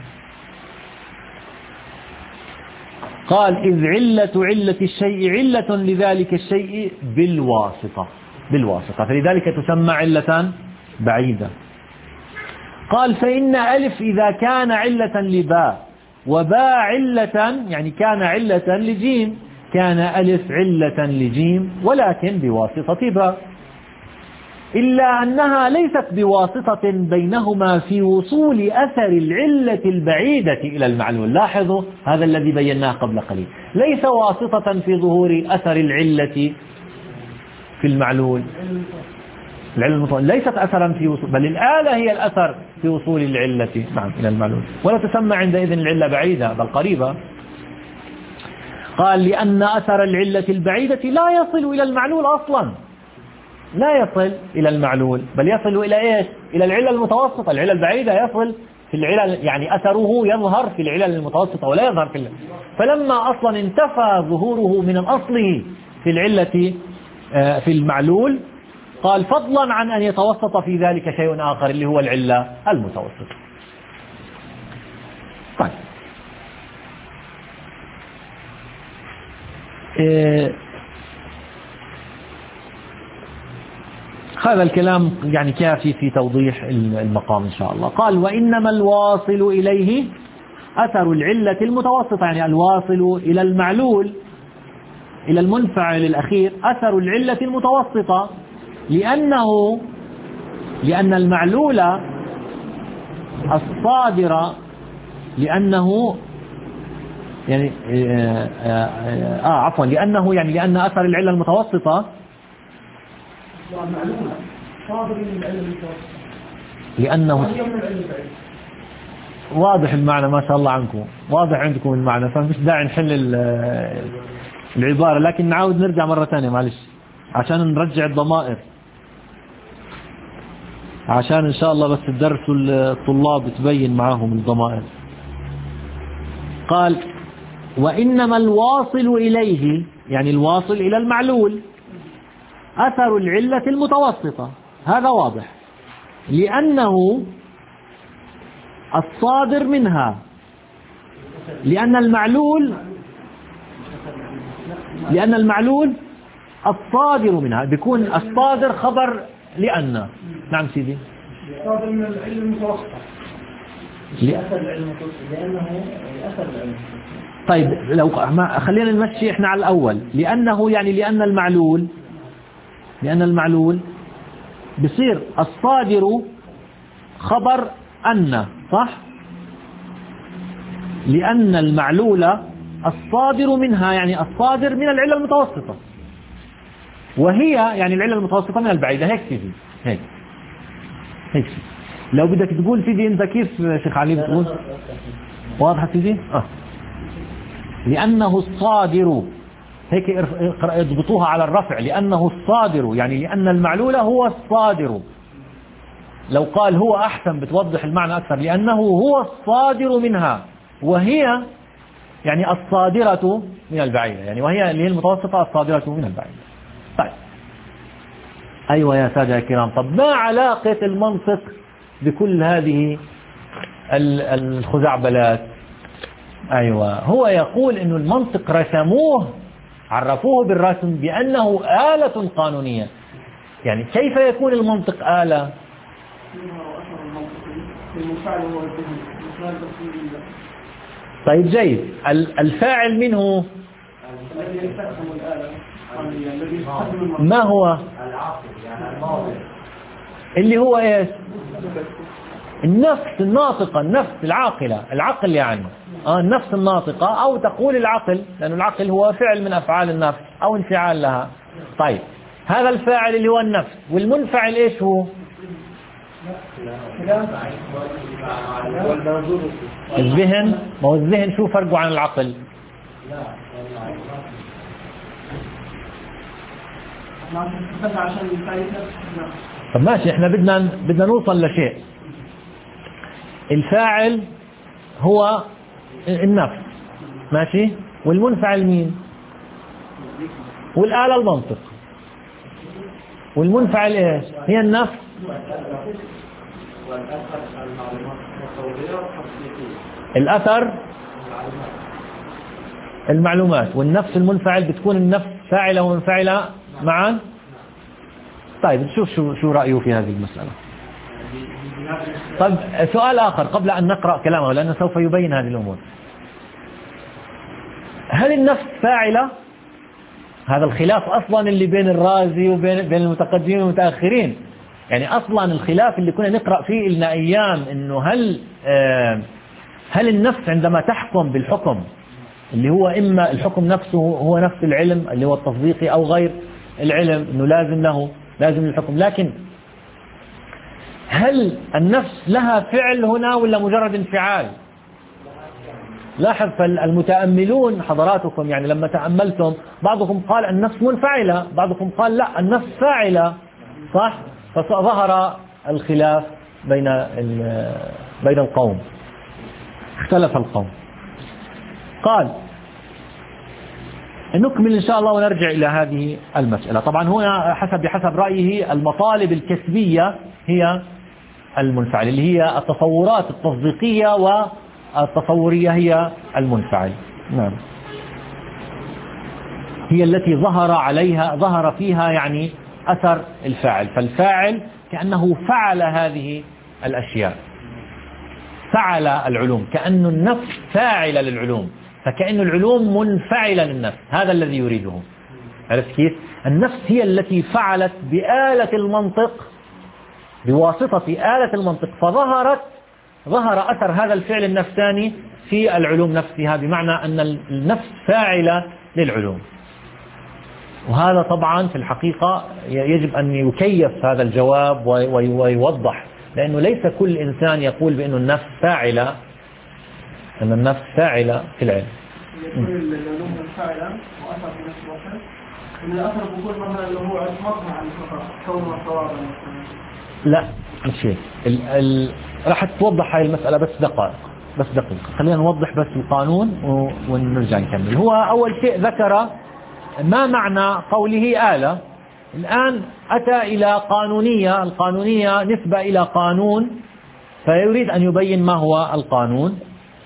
قال إذ علة علة الشيء علة لذلك الشيء بالواسطة، بالواسطة، فلذلك تسمى علة بعيدة. قال فإن ألف إذا كان علة لباء وباء علة، يعني كان علة لجيم، كان ألف علة لجيم ولكن بواسطة باء، إلا أنها ليست بواسطة بينهما في وصول أثر العلة البعيدة إلى المعلول. لاحظوا هذا الذي بيناه قبل قليل، ليس واسطة في ظهور أثر العلة في المعلول. العلة ليست أثرا في وصول، بل الآلة هي الأثر في وصول العلة نعم إلى المعلول، ولا تسمى عندئذ العلة بعيدة بل قريبة. قال لأن أثر العلة البعيدة لا يصل إلى المعلول أصلا، لا يصل إلى المعلول بل يصل إلى إيش؟ إلى العلة المتوسطة. العلة البعيدة يصل في العلل، يعني أثره يظهر في العلل المتوسطة ولا يظهر في العلة. فلما أصلا انتفى ظهوره من أصله في العلة في المعلول، قال فضلا عن أن يتوسط في ذلك شيء آخر اللي هو العلة المتوسطة. طيب إيه هذا الكلام يعني كافي في توضيح المقام إن شاء الله. قال وإنما الواصل إليه أثر العلة المتوسطة، يعني الواصل إلى المعلول إلى المنفعل الأخير أثر العلة المتوسطة، لأنه لأن المعلول الصادر لأنه يعني آه, آه, آه عفوا لأنه يعني لأن أثر العلة المتوسطة لأنه واضح المعنى. ما شاء الله عنكم واضح عندكم المعنى، فمش داعي نحل العبارة، لكن نعاود نرجع مرة ثانية معلش عشان نرجع الضمائر، عشان إن شاء الله بس الدرس الطلاب تبين معاهم الضمائر. قال وإنما الواصل إليه يعني الواصل إلى المعلول أثر العلة المتوسطة، هذا واضح، لأنه الصادر منها، لأن المعلول لأن المعلول الصادر منها، بيكون الصادر خبر لأن. نعم سيدي. الصادر من العلم المتوسط. لأثر العلم المتوسط لأنه لأثر العلم. طيب لو خلينا نمشي احنا على الأول، لأنه يعني لأن المعلول لأن المعلول بصير الصادر خبر أن، صح؟ لأن المعلول الصادر منها، يعني الصادر من العلة المتوسطة، وهي يعني العلة المتوسطة من البعيدة. هيك سيدي، هيك هيك سيدي. لو بدك تقول سيدي أنت كيف شيخ علي بتقول؟ واضحة سيدي؟ آه. لأنه الصادر، هيك اضبطوها على الرفع، لأنه الصادر يعني لأن المعلول هو الصادر. لو قال هو أحسن بتوضح المعنى أكثر، لأنه هو الصادر منها، وهي يعني الصادرة من البعيدة، يعني وهي اللي هي المتوسطة الصادرة من البعيدة. طيب أيوة يا سادة الكرام، طب ما علاقة المنطق بكل هذه الخزعبلات؟ أيوة، هو يقول إنه المنطق رسموه، عرفوه بالرسم بأنه آلة قانونية. يعني كيف يكون المنطق آلة؟ طيب جيد، الفاعل منه ما هو؟ اللي هو ايش؟ النفس الناطقة، النفس العاقلة، العقل يعني آه النفس الناطقة، أو تقول العقل، لأن العقل هو فعل من أفعال النفس أو انفعال لها. طيب هذا الفاعل اللي هو النفس، والمنفعل ايش هو؟ الذهن. ما هو الذهن شو فرقه عن العقل؟ طب ماشي، احنا بدنا بدنا نوصل لشيء. الفاعل هو النفس، ماشي، والمنفعل مين؟ والآلة المنطق. والمنفعل ايش؟ هي النفس. الأثر المعلومات، والنفس المنفعل بتكون النفس فاعلة ومنفعلة معا. طيب نشوف شو شو رأيه في هذه المسألة. طيب سؤال آخر قبل أن نقرأ كلامه، لأنه سوف يبين هذه الأمور. هل النفس فاعلة؟ هذا الخلاف أصلا اللي بين الرازي وبين بين المتقدمين والمتأخرين. يعني أصلا الخلاف اللي كنا نقرأ فيه لنا أيام إنه هل آه هل النفس عندما تحكم بالحكم اللي هو إما الحكم نفسه هو نفس العلم اللي هو التصديقي، أو غير العلم إنه لازم له لازم الحكم. لكن هل النفس لها فعل هنا ولا مجرد انفعال؟ لاحظ فالمتأملون حضراتكم، يعني لما تأملتم بعضكم قال النفس منفعلة، بعضكم قال لا النفس فاعلة، صح؟ فظهر الخلاف بين بين القوم، اختلف القوم. قال نكمل إن شاء الله ونرجع إلى هذه المسألة. طبعا هنا حسب بحسب رأيه المطالب الكسبية هي المنفعل، اللي هي التصورات التصديقية والتصورية هي المنفعل. نعم، هي التي ظهر عليها ظهر فيها يعني أثر الفاعل. فالفاعل كأنه فعل هذه الأشياء، فعل العلوم، كأن النفس فاعلة للعلوم، فكأن العلوم منفعلة للنفس. هذا الذي يريده. عرفت كيف؟ النفس هي التي فعلت بآلة المنطق، بواسطة آلة المنطق، فظهرت ظهر أثر هذا الفعل النفساني في العلوم نفسها، بمعنى أن النفس فاعلة للعلوم. وهذا طبعا في الحقيقة يجب أن يكيف هذا الجواب ويوضح، لأنه ليس كل إنسان يقول بأن النفس فاعلة، أن النفس فاعلة في العلم. يقول العلوم منفعلة وأثر في نفس الوقت، إن الأثر بيكون مثلا اللي هو مصنع عن كونه صوابا. لا مش هيك. ال... ال... راح توضح هاي المسألة بس دقائق، بس دقيقة. خلينا نوضح بس القانون و... ونرجع نكمل. هو أول شيء ذكر ما معنى قوله آلة. الآن أتى إلى قانونية، القانونية نسبة إلى قانون فيريد أن يبين ما هو القانون،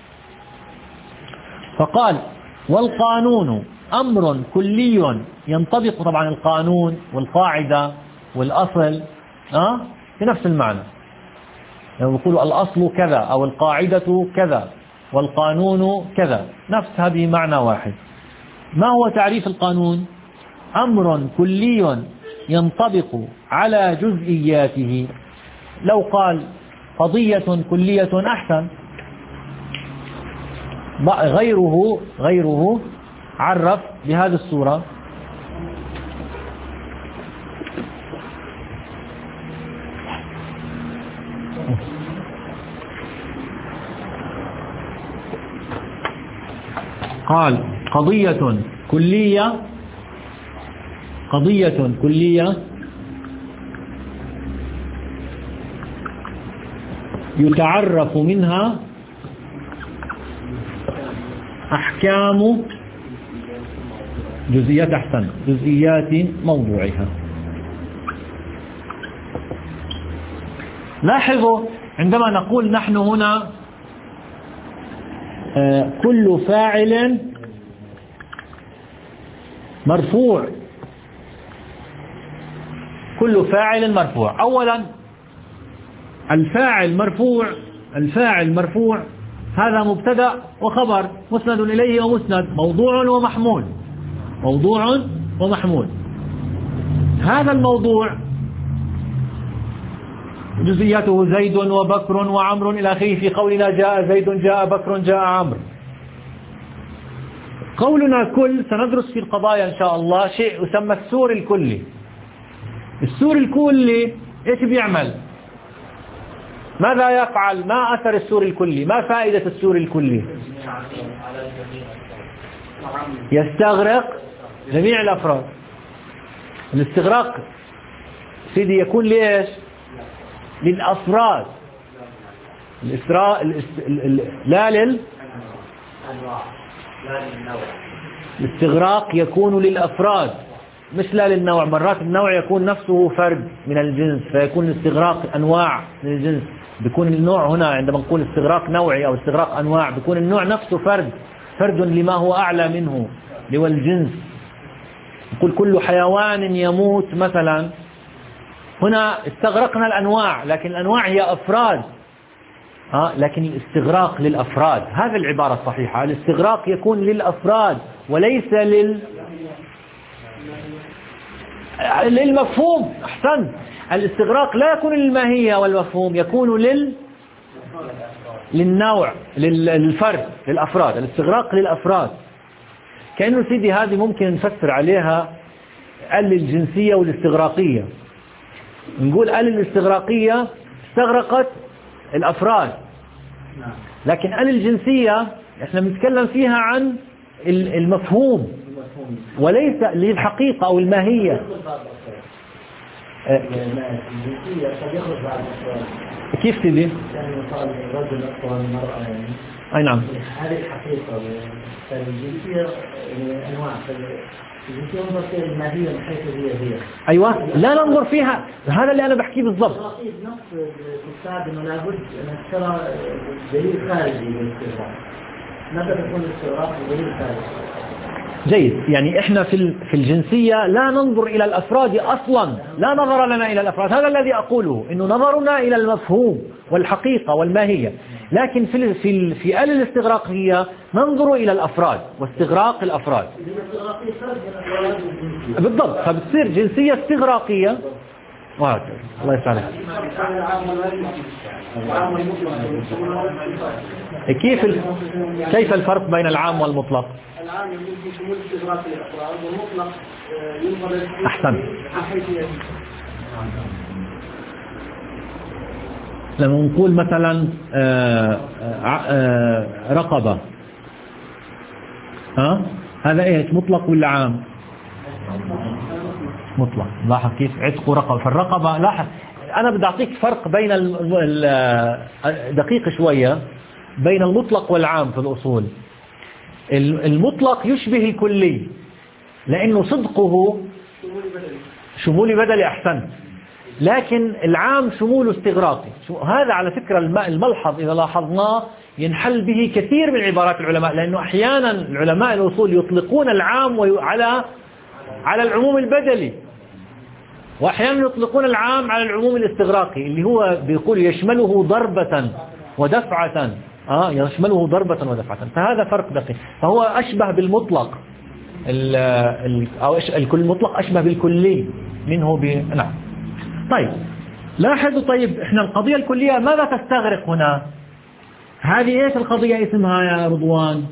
فقال والقانون أمر كلي ينطبق. طبعا القانون والقاعدة والأصل أه؟ في نفس المعنى، يعني يقولوا الأصل كذا أو القاعدة كذا والقانون كذا، نفس هذه معنى واحد. ما هو تعريف القانون؟ أمر كلي ينطبق على جزئياته. لو قال قضية كلية أحسن. غيره غيره عرف بهذه الصورة: قال قضية كلية قضية كلية يتعرف منها أحكام جزئيات أحسن جزئيات موضوعها. لاحظوا عندما نقول نحن هنا آه كل فاعل مرفوع، كل فاعل مرفوع. أولا الفاعل مرفوع، الفاعل مرفوع هذا مبتدأ وخبر مسند إليه ومسند، موضوع ومحمول، موضوع ومحمول. هذا الموضوع جزئياته زيد وبكر وعمر إلى آخره. في قولنا جاء زيد جاء بكر جاء عمرو. قولنا كل سندرس في القضايا إن شاء الله شيء يسمى السور الكلي. السور الكلي إيش بيعمل؟ ماذا يفعل؟ ما أثر السور الكلي؟ ما فائدة السور الكلي؟ يستغرق جميع الأفراد. الاستغراق سيدي يكون ليش؟ للأفراد. الإسراء لا لل الاستغراق يكون للأفراد مش لا للنوع. مرات النوع يكون نفسه فرد من الجنس، فيكون الاستغراق أنواع من الجنس. بيكون النوع هنا عندما نقول استغراق نوعي أو استغراق أنواع بيكون النوع نفسه فرد، فرد لما هو أعلى منه اللي هو الجنس. نقول كل حيوان يموت مثلا، هنا استغرقنا الأنواع لكن الأنواع هي أفراد. ها لكن الاستغراق للأفراد، هذه العبارة الصحيحة. الاستغراق يكون للأفراد وليس لل للمفهوم. أحسن، الاستغراق لا يكون للماهية والمفهوم، يكون لل للنوع للفرد للأفراد. الاستغراق للأفراد. كأنه سيدي هذه ممكن نفسر عليها ال الجنسية والاستغراقية. نقول ال الاستغراقية استغرقت الأفراد، لكن ال الجنسية احنا بنتكلم فيها عن المفهوم وليس للحقيقة أو الماهية. كيف تدي؟ أي نعم. هذه الحقيقة الجنسية أنواع. الجنسية ننظر فيها الماهية من حيث هي هي. أيوة، لا ننظر فيها. هذا اللي أنا بحكيه بالضبط. نص الكتاب إنه لابد أن ترى دليل خارجي للاستغراق. متى تكون الاستغراق بدليل خارجي؟ جيد. يعني احنا في في الجنسية لا ننظر إلى الأفراد أصلا، لا نظر لنا إلى الأفراد. هذا الذي أقوله، إنه نظرنا إلى المفهوم والحقيقة والماهية. لكن في في في آل الاستغراقية ننظر إلى الأفراد واستغراق الأفراد. بالضبط، فبتصير جنسية استغراقية. وهكذا. الله يسعدك. كيف ال... كيف الفرق بين العام والمطلق؟ العام يكون في شمول استغراق الأفراد، والمطلق ينظر. أحسن. لما نقول مثلا آآ آآ رقبة، ها هذا ايش؟ مطلق ولا عام؟ مطلق. لاحظ كيف عتق رقبة. فالرقبة لاحظ أنا بدي أعطيك فرق بين دقيق شوية بين المطلق والعام في الأصول. المطلق يشبه الكلي لأنه صدقه شمولي بدلي. أحسن. لكن العام شموله استغراقي. هذا على فكرة الملحظ إذا لاحظناه ينحل به كثير من عبارات العلماء، لأنه أحيانا العلماء الأصول يطلقون العام على على العموم البدلي، وأحيانا يطلقون العام على العموم الاستغراقي اللي هو بيقول يشمله ضربة ودفعة. آه يشمله ضربة ودفعة، فهذا فرق دقيق. فهو أشبه بالمطلق، ال ال أو المطلق أشبه بالكلي منه ب... نعم. طيب لاحظوا، طيب إحنا القضية الكلية ماذا تستغرق هنا؟ هذه إيش القضية اسمها يا رضوان؟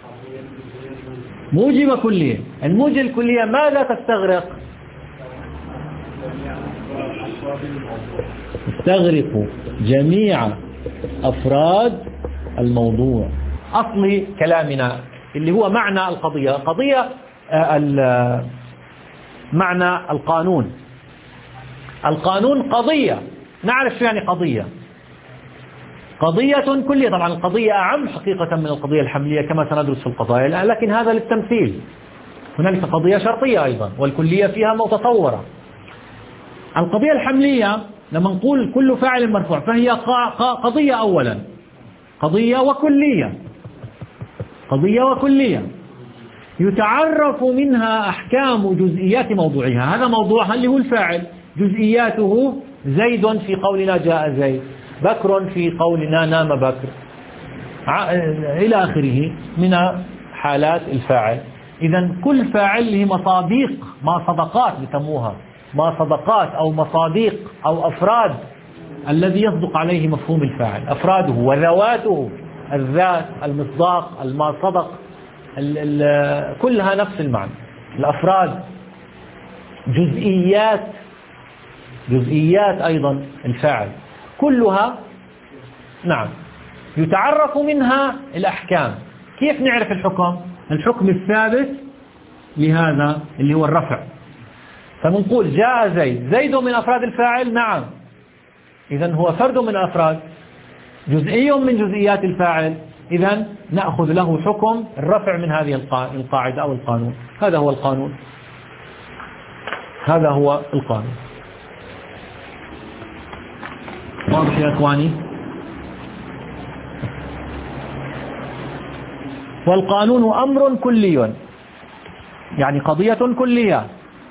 موجبة كلية. الموجبة الكلية ماذا تستغرق؟ تستغرق جميع أفراد الموضوع. أصل كلامنا اللي هو معنى القضية، قضية معنى القانون. القانون قضية، نعرف شو يعني قضية. قضية كلية، طبعا القضية أعم حقيقة من القضية الحملية كما سندرس في القضايا، لكن هذا للتمثيل. هنالك قضية شرطية أيضا، والكلية فيها متطورة. القضية الحملية لما نقول كل فاعل مرفوع فهي قضية أولا، قضية وكلية، قضية وكلية يتعرف منها أحكام جزئيات موضوعها. هذا موضوعها اللي هو الفاعل، جزئياته زيد في قولنا جاء زيد، بكر في قولنا نام بكر، إلى آخره من حالات الفاعل. إذا كل فاعل له مصادق، ما صدقات بسموها، ما صدقات أو مصادق أو أفراد الذي يصدق عليه مفهوم الفاعل، أفراده وذواته، الذات، المصداق، الما صدق، ال ال كلها نفس المعنى. الأفراد جزئيات، جزئيات أيضا الفاعل كلها نعم يتعرف منها الأحكام. كيف نعرف الحكم؟ الحكم الثابت لهذا اللي هو الرفع. فنقول جاء زيد، زيد من أفراد الفاعل، نعم، إذن هو فرد من أفراد، جزئي من جزئيات الفاعل، إذن نأخذ له حكم الرفع من هذه القاعدة أو القانون. هذا هو القانون، هذا هو القانون. واضح يا إخواني؟ والقانون أمر كلي، يعني قضية كلية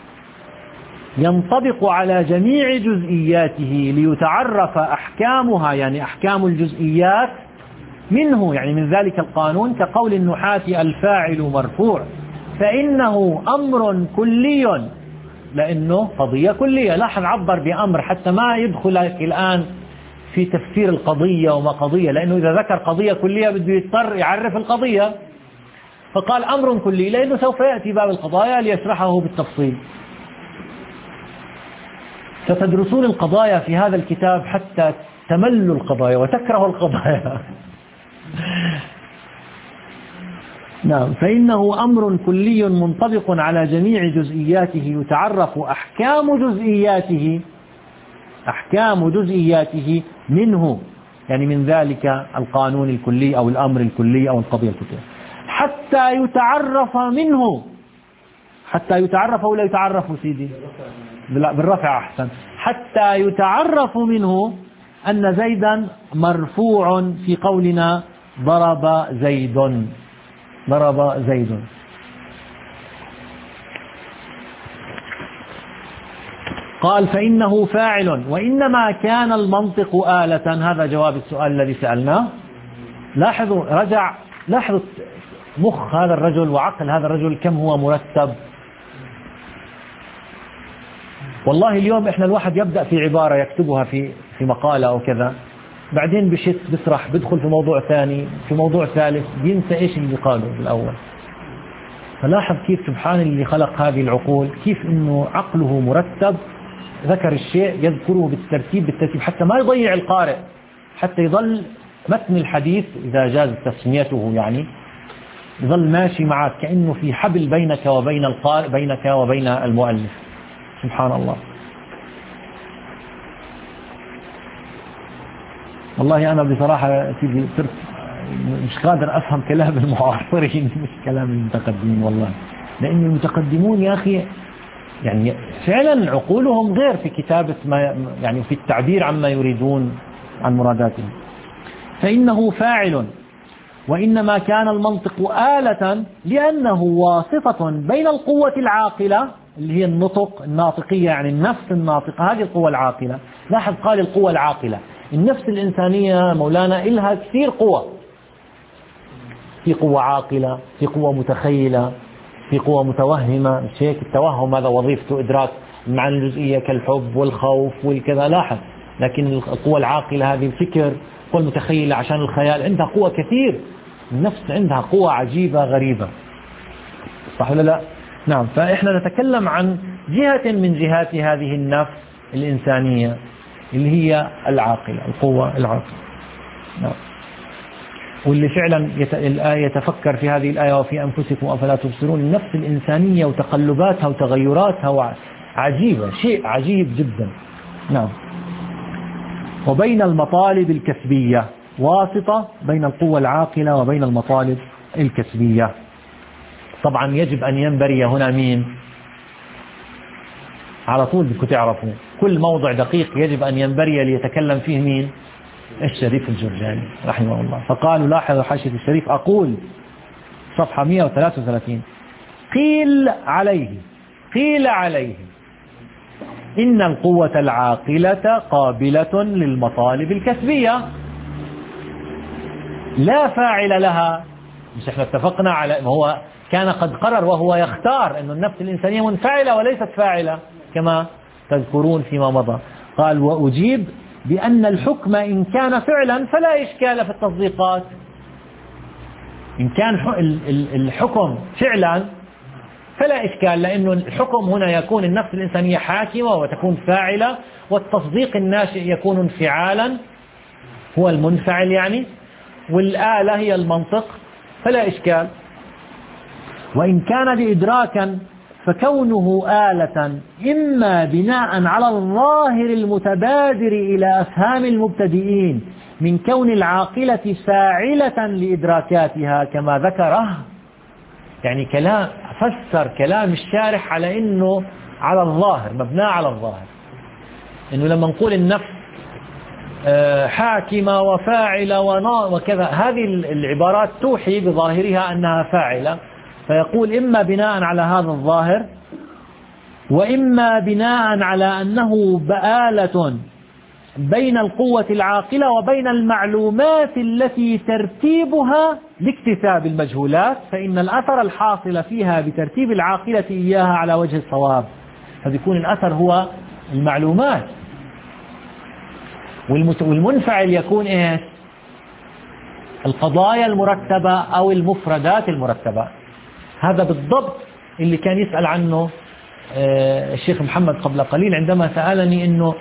ينطبق على جميع جزئياته ليتعرف أحكامها، يعني أحكام الجزئيات منه، يعني من ذلك القانون. كقول النحاة الفاعل مرفوع، فإنه أمر كلي، لأنه قضية كلية. لاحظ عبر بأمر حتى ما يدخل الآن في تفسير القضية وما قضية، لأنه إذا ذكر قضية كلية بده يضطر يعرف القضية، فقال أمر كلي لأنه سوف يأتي باب القضايا ليشرحه بالتفصيل. ستدرسون القضايا في هذا الكتاب حتى تملوا القضايا وتكرهوا القضايا. نعم، فإنه أمر كلي منطبق على جميع جزئياته يتعرف أحكام جزئياته، أحكام جزئياته منه، يعني من ذلك القانون الكلي أو الأمر الكلي أو القضية الكلية، حتى يتعرف منه. حتى يتعرف ولا يتعرف سيدي؟ بالرفع أحسن. حتى يتعرف منه أن زيدا مرفوع في قولنا ضرب زيد، ضرب زيد. قال فإنه فاعل، وإنما كان المنطق آلة. هذا جواب السؤال الذي سألناه. لاحظوا، رجع لاحظوا مخ هذا الرجل وعقل هذا الرجل كم هو مرتب. والله اليوم إحنا الواحد يبدأ في عبارة يكتبها في في مقالة أو كذا، بعدين بشت بسرح بدخل في موضوع ثاني، في موضوع ثالث، بينسى إيش اللي قاله بالأول. فلاحظ كيف سبحان اللي خلق هذه العقول، كيف إنه عقله مرتب، ذكر الشيء يذكره بالترتيب بالترتيب حتى ما يضيع القارئ، حتى يظل متن الحديث إذا جاز تسميته، يعني يظل ماشي معك كأنه في حبل بينك وبين القارئ، بينك وبين المؤلف. سبحان الله. والله أنا بصراحة سيدي صرت مش قادر أفهم كلام المعاصرين مش كلام المتقدمين والله، لأن المتقدمون يا أخي يعني فعلا عقولهم غير في كتابة ما يعني في التعبير عما يريدون عن مراداتهم. فإنه فاعل، وإنما كان المنطق آلة لأنه واسطة بين القوة العاقلة اللي هي النطق الناطقية، يعني النفس الناطقة، هذه القوة العاقلة. لاحظ قال القوة العاقلة. النفس الإنسانية مولانا إلها كثير قوة، في قوة عاقلة، في قوة متخيلة، في قوة متوهمة. مش هيك؟ التوهم هذا وظيفته إدراك المعاني الجزئية كالحب والخوف والكذا. لاحظ، لكن القوة العاقلة هذه الفكر، القوة المتخيلة عشان الخيال، عندها قوة كثير. النفس عندها قوة عجيبة غريبة، صح ولا لا؟ نعم. فإحنا نتكلم عن جهة من جهات هذه النفس الإنسانية اللي هي العاقلة، القوة العاقلة. نعم. واللي فعلا الآية يتفكر في هذه الآية وفي أنفسكم أفلا تبصرون. النفس الإنسانية وتقلباتها وتغيراتها عجيبة، شيء عجيب جدا. نعم. وبين المطالب الكسبية، واسطة بين القوة العاقلة وبين المطالب الكسبية. طبعا يجب أن ينبري هنا مين؟ على طول بدكم تعرفوا كل موضع دقيق يجب أن ينبري ليتكلم فيه مين؟ الشريف الجرجاني رحمه الله. فقالوا، لاحظوا حاشية الشريف، أقول صفحة مئة وثلاثة وثلاثين: قيل عليه قيل عليه إن القوة العاقلة قابلة للمطالب الكسبية لا فاعل لها. مش احنا اتفقنا على هو كان قد قرر وهو يختار أن النفس الإنسانية منفعلة وليست فاعلة كما تذكرون فيما مضى. قال: وأجيب بأن الحكم إن كان فعلا فلا إشكال في التصديقات. إن كان الحكم فعلا فلا إشكال، لأن الحكم هنا يكون النفس الإنسانية حاكمة وتكون فاعلة، والتصديق الناشئ يكون انفعالا، هو المنفعل يعني، والآلة هي المنطق، فلا إشكال. وإن كان بإدراكا فكونه آلة إما بناء على الظاهر المتبادر إلى أفهام المبتدئين من كون العاقلة فاعلة لإدراكاتها كما ذكره. يعني كلام فسر كلام الشارح على إنه على الظاهر، مبنى على الظاهر، إنه لما نقول النفس حاكمة وفاعلة وكذا، هذه العبارات توحي بظاهرها أنها فاعلة، فيقول إما بناء على هذا الظاهر، وإما بناء على أنه بآلة بين القوة العاقلة وبين المعلومات التي ترتيبها لاكتساب المجهولات، فإن الأثر الحاصل فيها بترتيب العاقلة إياها على وجه الصواب. فبيكون الأثر هو المعلومات، والمنفعل يكون إيه؟ القضايا المرتبة أو المفردات المرتبة. هذا بالضبط اللي كان يسأل عنه الشيخ محمد قبل قليل عندما سألني إنه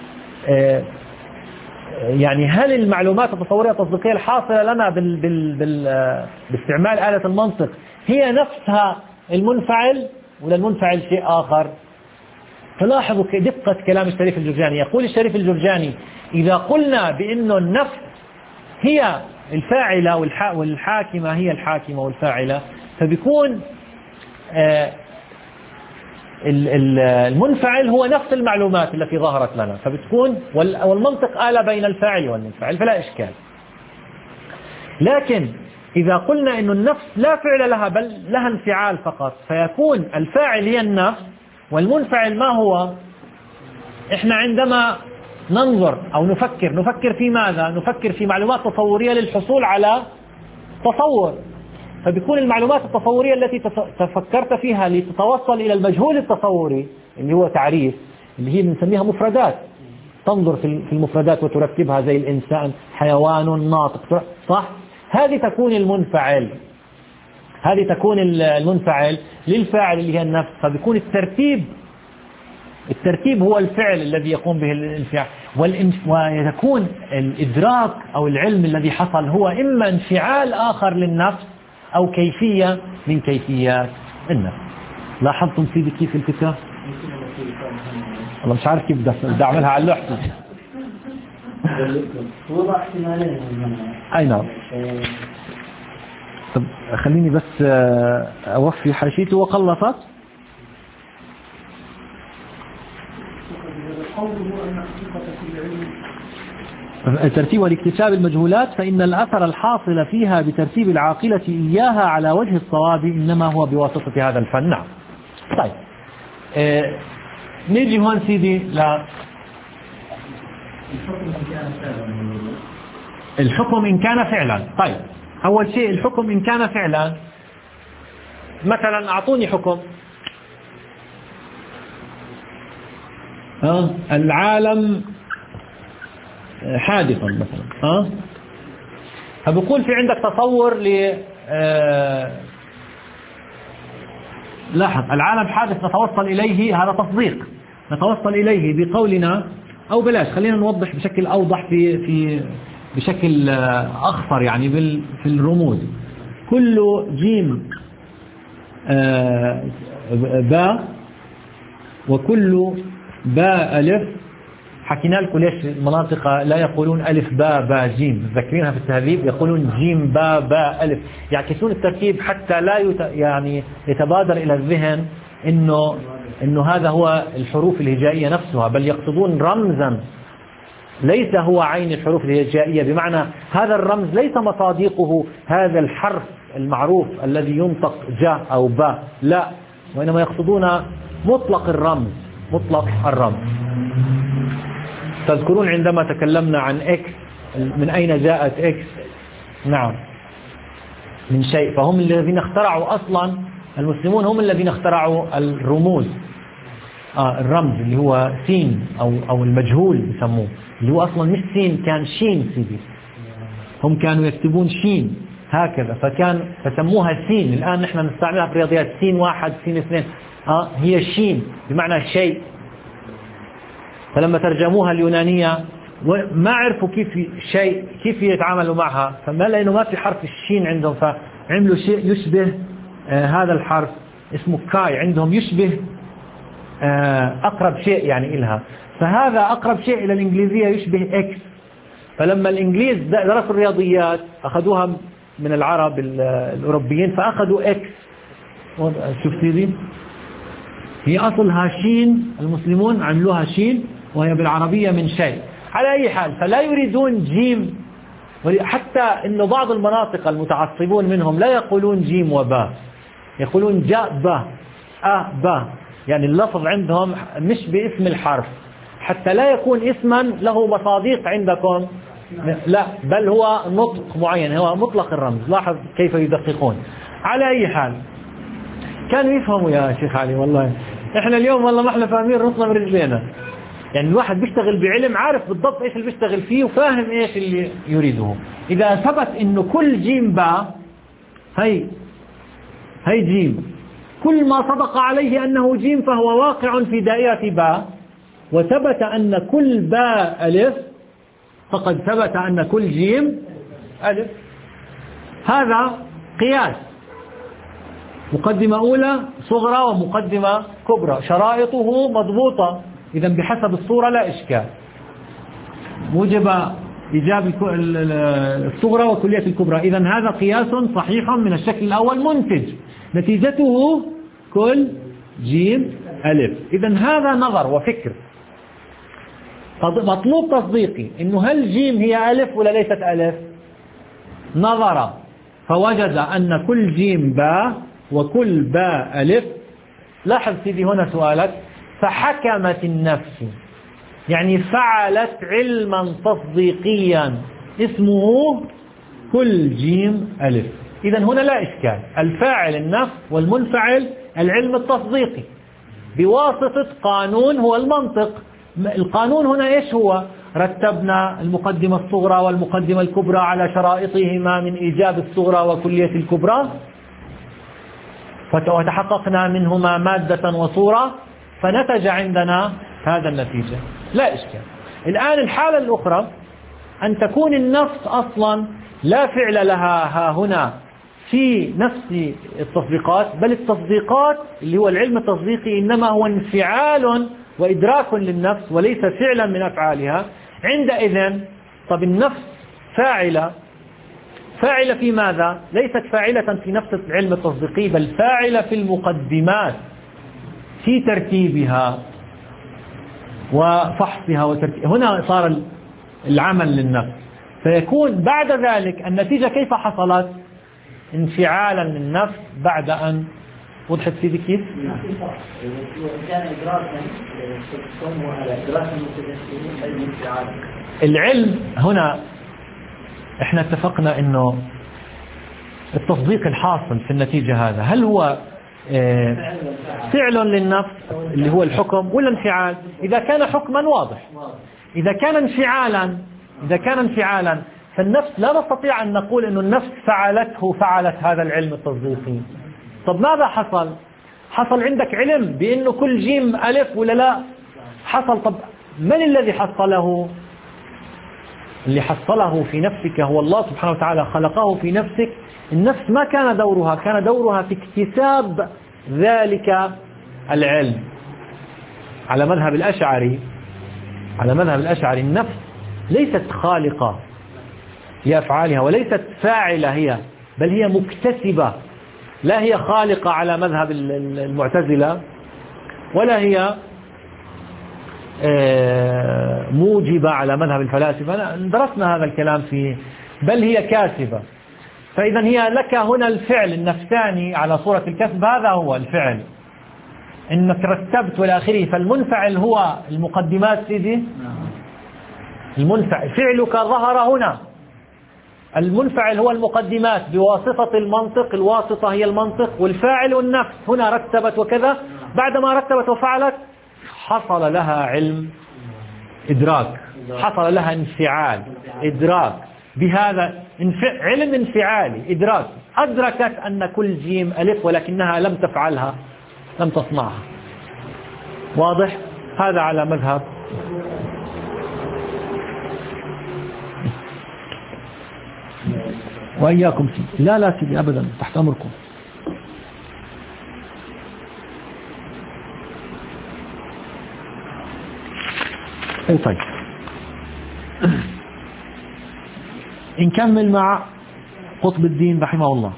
يعني هل المعلومات التصورية التصديقية الحاصلة لنا بال بال بال باستعمال آلة المنطق هي نفسها المنفعل ولا المنفعل شيء آخر؟ فلاحظوا دقة كلام الشريف الجرجاني. يقول الشريف الجرجاني: إذا قلنا بأنه النفس هي الفاعلة والحاكمة هي الحاكمة والفاعلة، فبيكون آه المنفعل هو نفس المعلومات التي ظهرت لنا، فبتكون والمنطق آلة بين الفاعل والمنفعل، فلا إشكال. لكن إذا قلنا أن النفس لا فعل لها بل لها انفعال فقط، فيكون الفاعل هي النفس والمنفعل ما هو؟ إحنا عندما ننظر أو نفكر نفكر في ماذا؟ نفكر في معلومات تصورية للحصول على تصور، فبيكون المعلومات التصورية التي تفكرت فيها لتتوصل إلى المجهول التصوري اللي هو تعريف، اللي هي بنسميها مفردات. تنظر في المفردات وترتبها زي الإنسان، حيوان، ناطق، صح؟ هذه تكون المنفعل، هذه تكون المنفعل للفاعل اللي هي النفس. فبيكون الترتيب الترتيب هو الفعل الذي يقوم به الانفعال، ويكون الإدراك أو العلم الذي حصل هو إما انفعال آخر للنفس أو كيفية من كيفيات النفس. لاحظتم سيدي كيف الفكرة؟ والله مش عارف كيف بدي أعملها على اللوحة. وضع احتمالين. أي نعم. طب خليني بس أوفي حاشيته وخلصت. قوله أن حقيقة كل علم الترتيب والاكتساب المجهولات، فإن الأثر الحاصل فيها بترتيب العاقلة إياها على وجه الصواب إنما هو بواسطة هذا الفن. نعم. طيب اه نيجي هون سيدي ل الحكم إن كان فعلا. طيب أول شيء الحكم إن كان فعلا، مثلا أعطوني حكم ها العالم حادثا مثلا، ها فبقول في عندك تصور ل آه لاحظ العالم حادث نتوصل إليه، هذا تصديق نتوصل إليه بقولنا، أو بلاش خلينا نوضح بشكل أوضح في في بشكل أخطر يعني في الرموز. كل جيم آه باء وكل باء ألف، حكينا لكم ليش المناطق لا يقولون ألف باء باء جيم، ذكرينها في التهذيب يقولون جيم باء باء ألف، يعكسون التركيب حتى لا يت يعني يتبادر إلى الذهن إنه إنه هذا هو الحروف الهجائية نفسها، بل يقصدون رمزا ليس هو عين الحروف الهجائية، بمعنى هذا الرمز ليس مصادقه هذا الحرف المعروف الذي ينطق جاء أو باء، لا، وإنما يقصدون مطلق الرمز، مطلق الرمز. تذكرون عندما تكلمنا عن إكس، من أين جاءت إكس؟ نعم من شيء، فهم الذين اخترعوا أصلا، المسلمون هم الذين اخترعوا الرموز، آه الرمز اللي هو سين أو أو المجهول بسموه، اللي هو أصلا مش سين، كان شين سيدي، هم كانوا يكتبون شين هكذا فكان فسموها سين. الآن نحن نستعملها في الرياضيات، سين واحد سين اثنين، آه هي شين بمعنى شيء. فلما ترجموها اليونانية ما عرفوا كيف شيء كيف يتعاملوا معها، فما لأنه ما في حرف الشين عندهم، فعملوا شيء يشبه آه هذا الحرف اسمه كاي عندهم، يشبه آه أقرب شيء يعني إلها، فهذا أقرب شيء إلى الإنجليزية يشبه إكس. فلما الإنجليز درسوا الرياضيات أخذوها من العرب الأوروبيين فأخذوا إكس. شوف سيدي هي أصلها شين، المسلمون عملوها شين وهي بالعربية من شيء. على أي حال فلا يريدون جيم، حتى إنه بعض المناطق المتعصبون منهم لا يقولون جيم وباء، يقولون جاء باء أ باء، يعني اللفظ عندهم مش باسم الحرف، حتى لا يكون اسما له مصادق عندكم، لا بل هو نطق معين، هو مطلق الرمز. لاحظ كيف يدققون. على أي حال كانوا يفهموا يا شيخ علي، والله احنا اليوم والله ما احنا فاهمين رصنا من رجلينا. يعني الواحد بيشتغل بعلم عارف بالضبط ايش اللي بيشتغل فيه وفاهم ايش اللي يريده. اذا ثبت انه كل جيم باء، هي هي جيم، كل ما صدق عليه انه جيم فهو واقع في دائرة باء، وثبت ان كل باء الف فقد ثبت ان كل جيم الف. هذا قياس، مقدمة أولى صغرى ومقدمة كبرى، شرائطه مضبوطة، إذا بحسب الصورة لا إشكال، موجب إيجاب الصغرى وكلية الكبرى. إذا هذا قياس صحيح من الشكل الأول منتج، نتيجته كل جيم ألف. إذا هذا نظر وفكر. مطلوب تصديقي إنه هل جيم هي ألف ولا ليست ألف؟ نظر فوجد أن كل جيم باء وكل باء ألف. لاحظ سيدي هنا سؤالك، فحكمت النفس يعني فعلت علما تصديقيا اسمه كل جيم ألف. إذن هنا لا إشكال، الفاعل النفس والمنفعل العلم التصديقي بواسطة قانون هو المنطق. القانون هنا إيش هو؟ رتبنا المقدمة الصغرى والمقدمة الكبرى على شرائطهما من إيجاب الصغرى وكلية الكبرى، وتحققنا منهما مادة وصورة، فنتج عندنا هذا النتيجة، لا إشكال. الآن الحالة الأخرى أن تكون النفس أصلا لا فعل لها ها هنا في نفس التصديقات، بل التصديقات اللي هو العلم التصديقي إنما هو انفعال وإدراك للنفس وليس فعلا من أفعالها. عندئذ طب النفس فاعلة، فاعلة في ماذا؟ ليست فاعلة في نفس العلم التصديقي، بل فاعلة في المقدمات، في ترتيبها. وفحصها وتركيبها. هنا صار العمل للنفس، فيكون بعد ذلك النتيجة كيف حصلت؟ انفعالا للنفس بعد أن وضحت سيدي كيف؟ العلم هنا احنا اتفقنا انه التصديق الحاصل في النتيجة هذا هل هو اه فعل للنفس اللي هو الحكم ولا انفعال؟ إذا كان حكما واضح، إذا كان انفعالا إذا كان انفعالا فالنفس لا نستطيع أن نقول أن النفس فعلته فعلت هذا العلم التصديقي. طب ماذا حصل؟ حصل عندك علم بأنه كل جيم ألف ولا لا؟ حصل. طب من الذي حصله؟ اللي حصله في نفسك هو الله سبحانه وتعالى، خلقه في نفسك. النفس ما كان دورها، كان دورها في اكتساب ذلك العلم. على مذهب الأشعري على مذهب الأشعري النفس ليست خالقة لأفعالها وليست فاعلة هي، بل هي مكتسبة. لا هي خالقة على مذهب المعتزلة، ولا هي موجبة على مذهب الفلاسفة. درسنا هذا الكلام فيه. بل هي كاسبة. فإذا هي لك هنا الفعل النفساني على صورة الكسب، هذا هو الفعل، إنك رتبت والى آخره. فالمنفعل هو المقدمات سيدي. المنفعل فعلك ظهر هنا. المنفعل هو المقدمات بواسطة المنطق، الواسطة هي المنطق، والفاعل النفس. هنا رتبت وكذا، بعدما رتبت وفعلت حصل لها علم إدراك، حصل لها انفعال إدراك. بهذا علم انفعالي إدراك، أدركت أن كل جيم ألف ولكنها لم تفعلها، لم تصنعها. واضح؟ هذا على مذهب وإياكم سيدي. لا لا سيدي أبدا، تحت أمركم. اي طيب نكمل مع قطب الدين رحمه الله.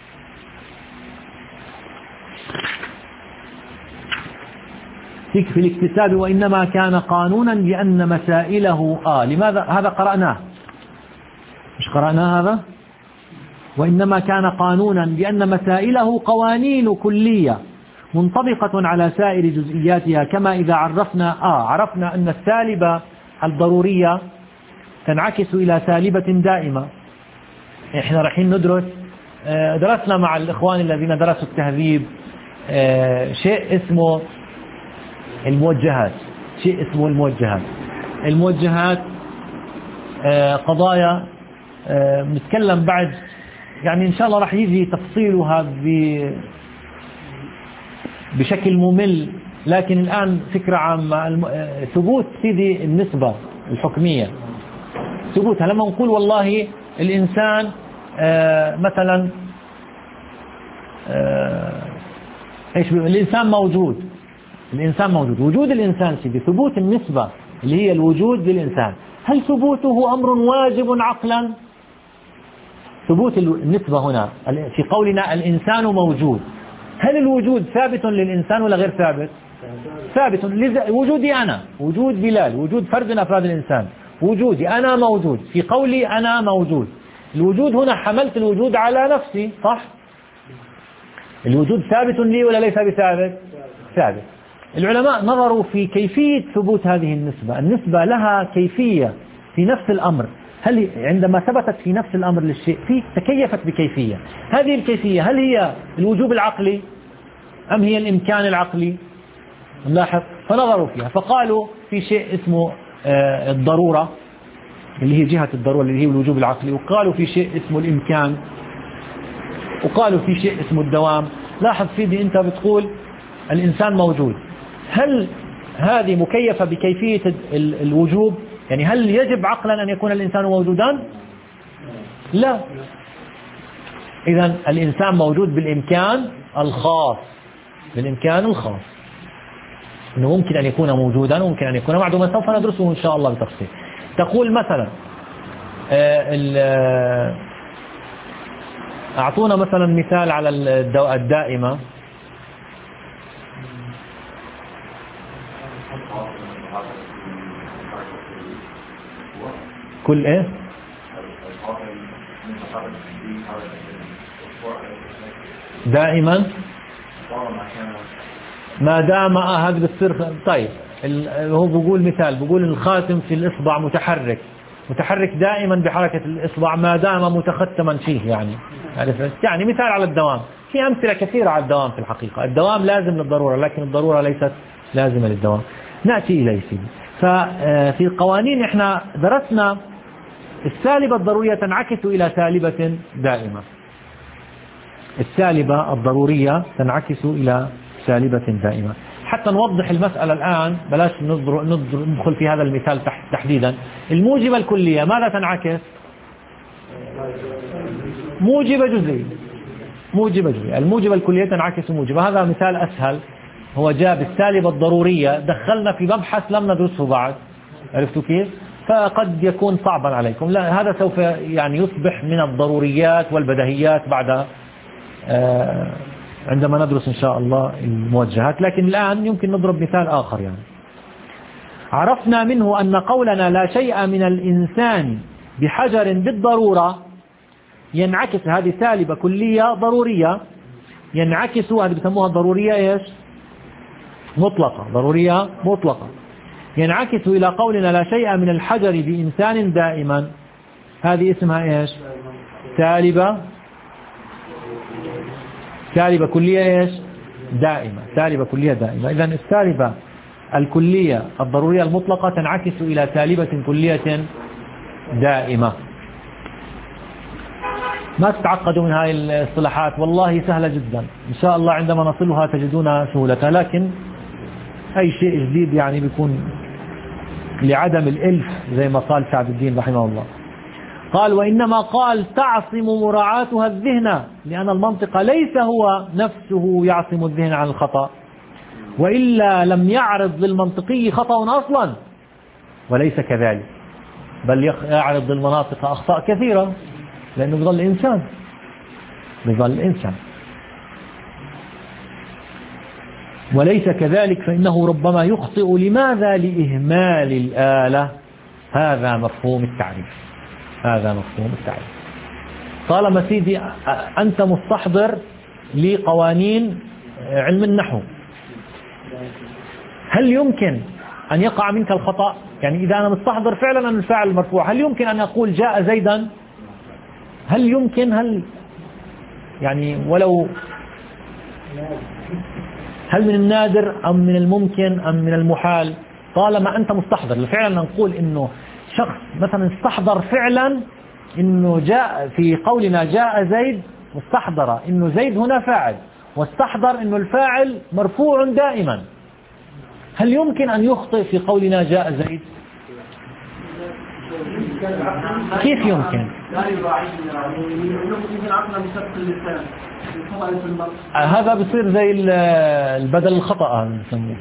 في الاكتساب وإنما كان قانونا لأن مسائله آه لماذا هذا قرأناه؟ مش قرأناه هذا؟ وإنما كان قانونا لأن مسائله قوانين كلية منطبقة على سائر جزئياتها، كما إذا عرفنا آه عرفنا أن السالبة الضرورية تنعكس إلى سالبة دائمة. إحنا رايحين ندرس درسنا مع الإخوان الذين درسوا التهذيب شيء اسمه الموجهات شيء اسمه الموجهات الموجهات قضايا نتكلم بعد، يعني إن شاء الله راح يجي تفصيلها بشكل ممل، لكن الآن فكرة عامة. ثبوت سيدي النسبة الحكمية، ثبوتها لما نقول والله الإنسان آه مثلا آه إيش الإنسان موجود الإنسان موجود وجود الإنسان سيدي، ثبوت النسبة اللي هي الوجود للإنسان، هل ثبوته أمر واجب عقلا؟ ثبوت النسبة هنا في قولنا الإنسان موجود، هل الوجود ثابت للإنسان ولا غير ثابت؟ ثابت. وجودي أنا، وجود بلال، وجود فرد من أفراد الإنسان، وجودي أنا موجود. في قولي أنا موجود، الوجود هنا حملت الوجود على نفسي، صح؟ الوجود ثابت لي ولا ليس بثابت؟ ثابت. العلماء نظروا في كيفية ثبوت هذه النسبة. النسبة لها كيفية في نفس الأمر، هل عندما ثبتت في نفس الأمر للشيء في تكيفت بكيفية، هذه الكيفية هل هي الوجوب العقلي أم هي الإمكان العقلي؟ نلاحظ. فنظروا فيها فقالوا في شيء اسمه آه الضرورة اللي هي جهة الضرورة اللي هي الوجوب العقلي، وقالوا في شيء اسمه الإمكان، وقالوا في شيء اسمه الدوام. لاحظ سيدي أنت بتقول الإنسان موجود، هل هذه مكيفة بكيفية الوجوب؟ يعني هل يجب عقلا أن يكون الإنسان موجودا؟ لا. إذن الإنسان موجود بالإمكان الخاص، بالإمكان الخاص أنه ممكن أن يكون موجودا وممكن أن يكون معدوما، سوف ندرسه إن شاء الله بتفصيل. تقول مثلا أعطونا مثلا مثال على الدائمة. كل إيه دائما ما دام هذا بتصير. طيب هو بقول مثال، بقول الخاتم في الإصبع متحرك، متحرك دائما بحركة الإصبع ما دام متختما فيه، يعني يعني مثال على الدوام. في أمثلة كثيرة على الدوام في الحقيقة. الدوام لازم للضرورة، لكن الضرورة ليست لازمة للدوام. نأتي إليه سيدي. ففي القوانين احنا درسنا السالبة الضرورية تنعكس إلى سالبة دائمة. السالبة الضرورية تنعكس إلى سالبة دائمة. حتى نوضح المسألة الآن، بلاش ندخل في هذا المثال تحديدا. الموجبة الكلية ماذا تنعكس؟ موجبة جزئية. موجبة جزئية. الموجبة الكلية تنعكس موجبة. هذا مثال أسهل، هو جاء بالسالبة الضرورية، دخلنا في مبحث لم ندرسه بعد، عرفتوا كيف؟ فقد يكون صعبا عليكم. لا، هذا سوف يعني يصبح من الضروريات والبديهيات بعد آه عندما ندرس إن شاء الله الموجهات. لكن الآن يمكن نضرب مثال آخر. يعني عرفنا منه أن قولنا لا شيء من الإنسان بحجر بالضرورة ينعكس، هذه سالبة كلية ضرورية، ينعكس، هذه بسموها ضرورية إيش؟ مطلقة. ضرورية مطلقة ينعكس إلى قولنا لا شيء من الحجر بإنسان دائما، هذه اسمها إيش؟ سالبة سالبة كلية إيش؟ دائمة. سالبة كلية دائمة. إذن السالبة الكلية الضرورية المطلقة تنعكس إلى سالبة كلية دائمة. ما تتعقدوا من هذه الاصطلاحات، والله سهلة جدا إن شاء الله. عندما نصلها تجدون سهولتها، لكن أي شيء جديد يعني بيكون لعدم الإلف زي ما قال سعد الدين رحمه الله. قال وإنما قال تعصم مراعاتها الذهن، لأن المنطق ليس هو نفسه يعصم الذهن عن الخطأ، وإلا لم يعرض للمنطقي خطأ أصلا، وليس كذلك، بل يعرض للمناطق أخطاء كثيرة، لأنه بظل إنسان بظل إنسان وليس كذلك فإنه ربما يخطئ. لماذا؟ لإهمال الآلة. هذا مفهوم التعريف. هذا مفهوم التعريف. طالما سيدي أنت مستحضر لقوانين علم النحو، هل يمكن أن يقع منك الخطأ؟ يعني إذا أنا مستحضر فعلا أن الفاعل مرفوع، هل يمكن أن أقول جاء زيدا؟ هل يمكن؟ هل يعني ولو هل من النادر أم من الممكن أم من المحال؟ طالما أنت مستحضر فعلا، نقول إنه شخص مثلا استحضر فعلا إنه جاء في قولنا جاء زيد، مستحضر إنه زيد هنا فاعل، واستحضر إنه الفاعل مرفوع دائما، هل يمكن أن يخطئ في قولنا جاء زيد؟ كيف يمكن؟ هذا بصير زي البدل الخطأ نسميه.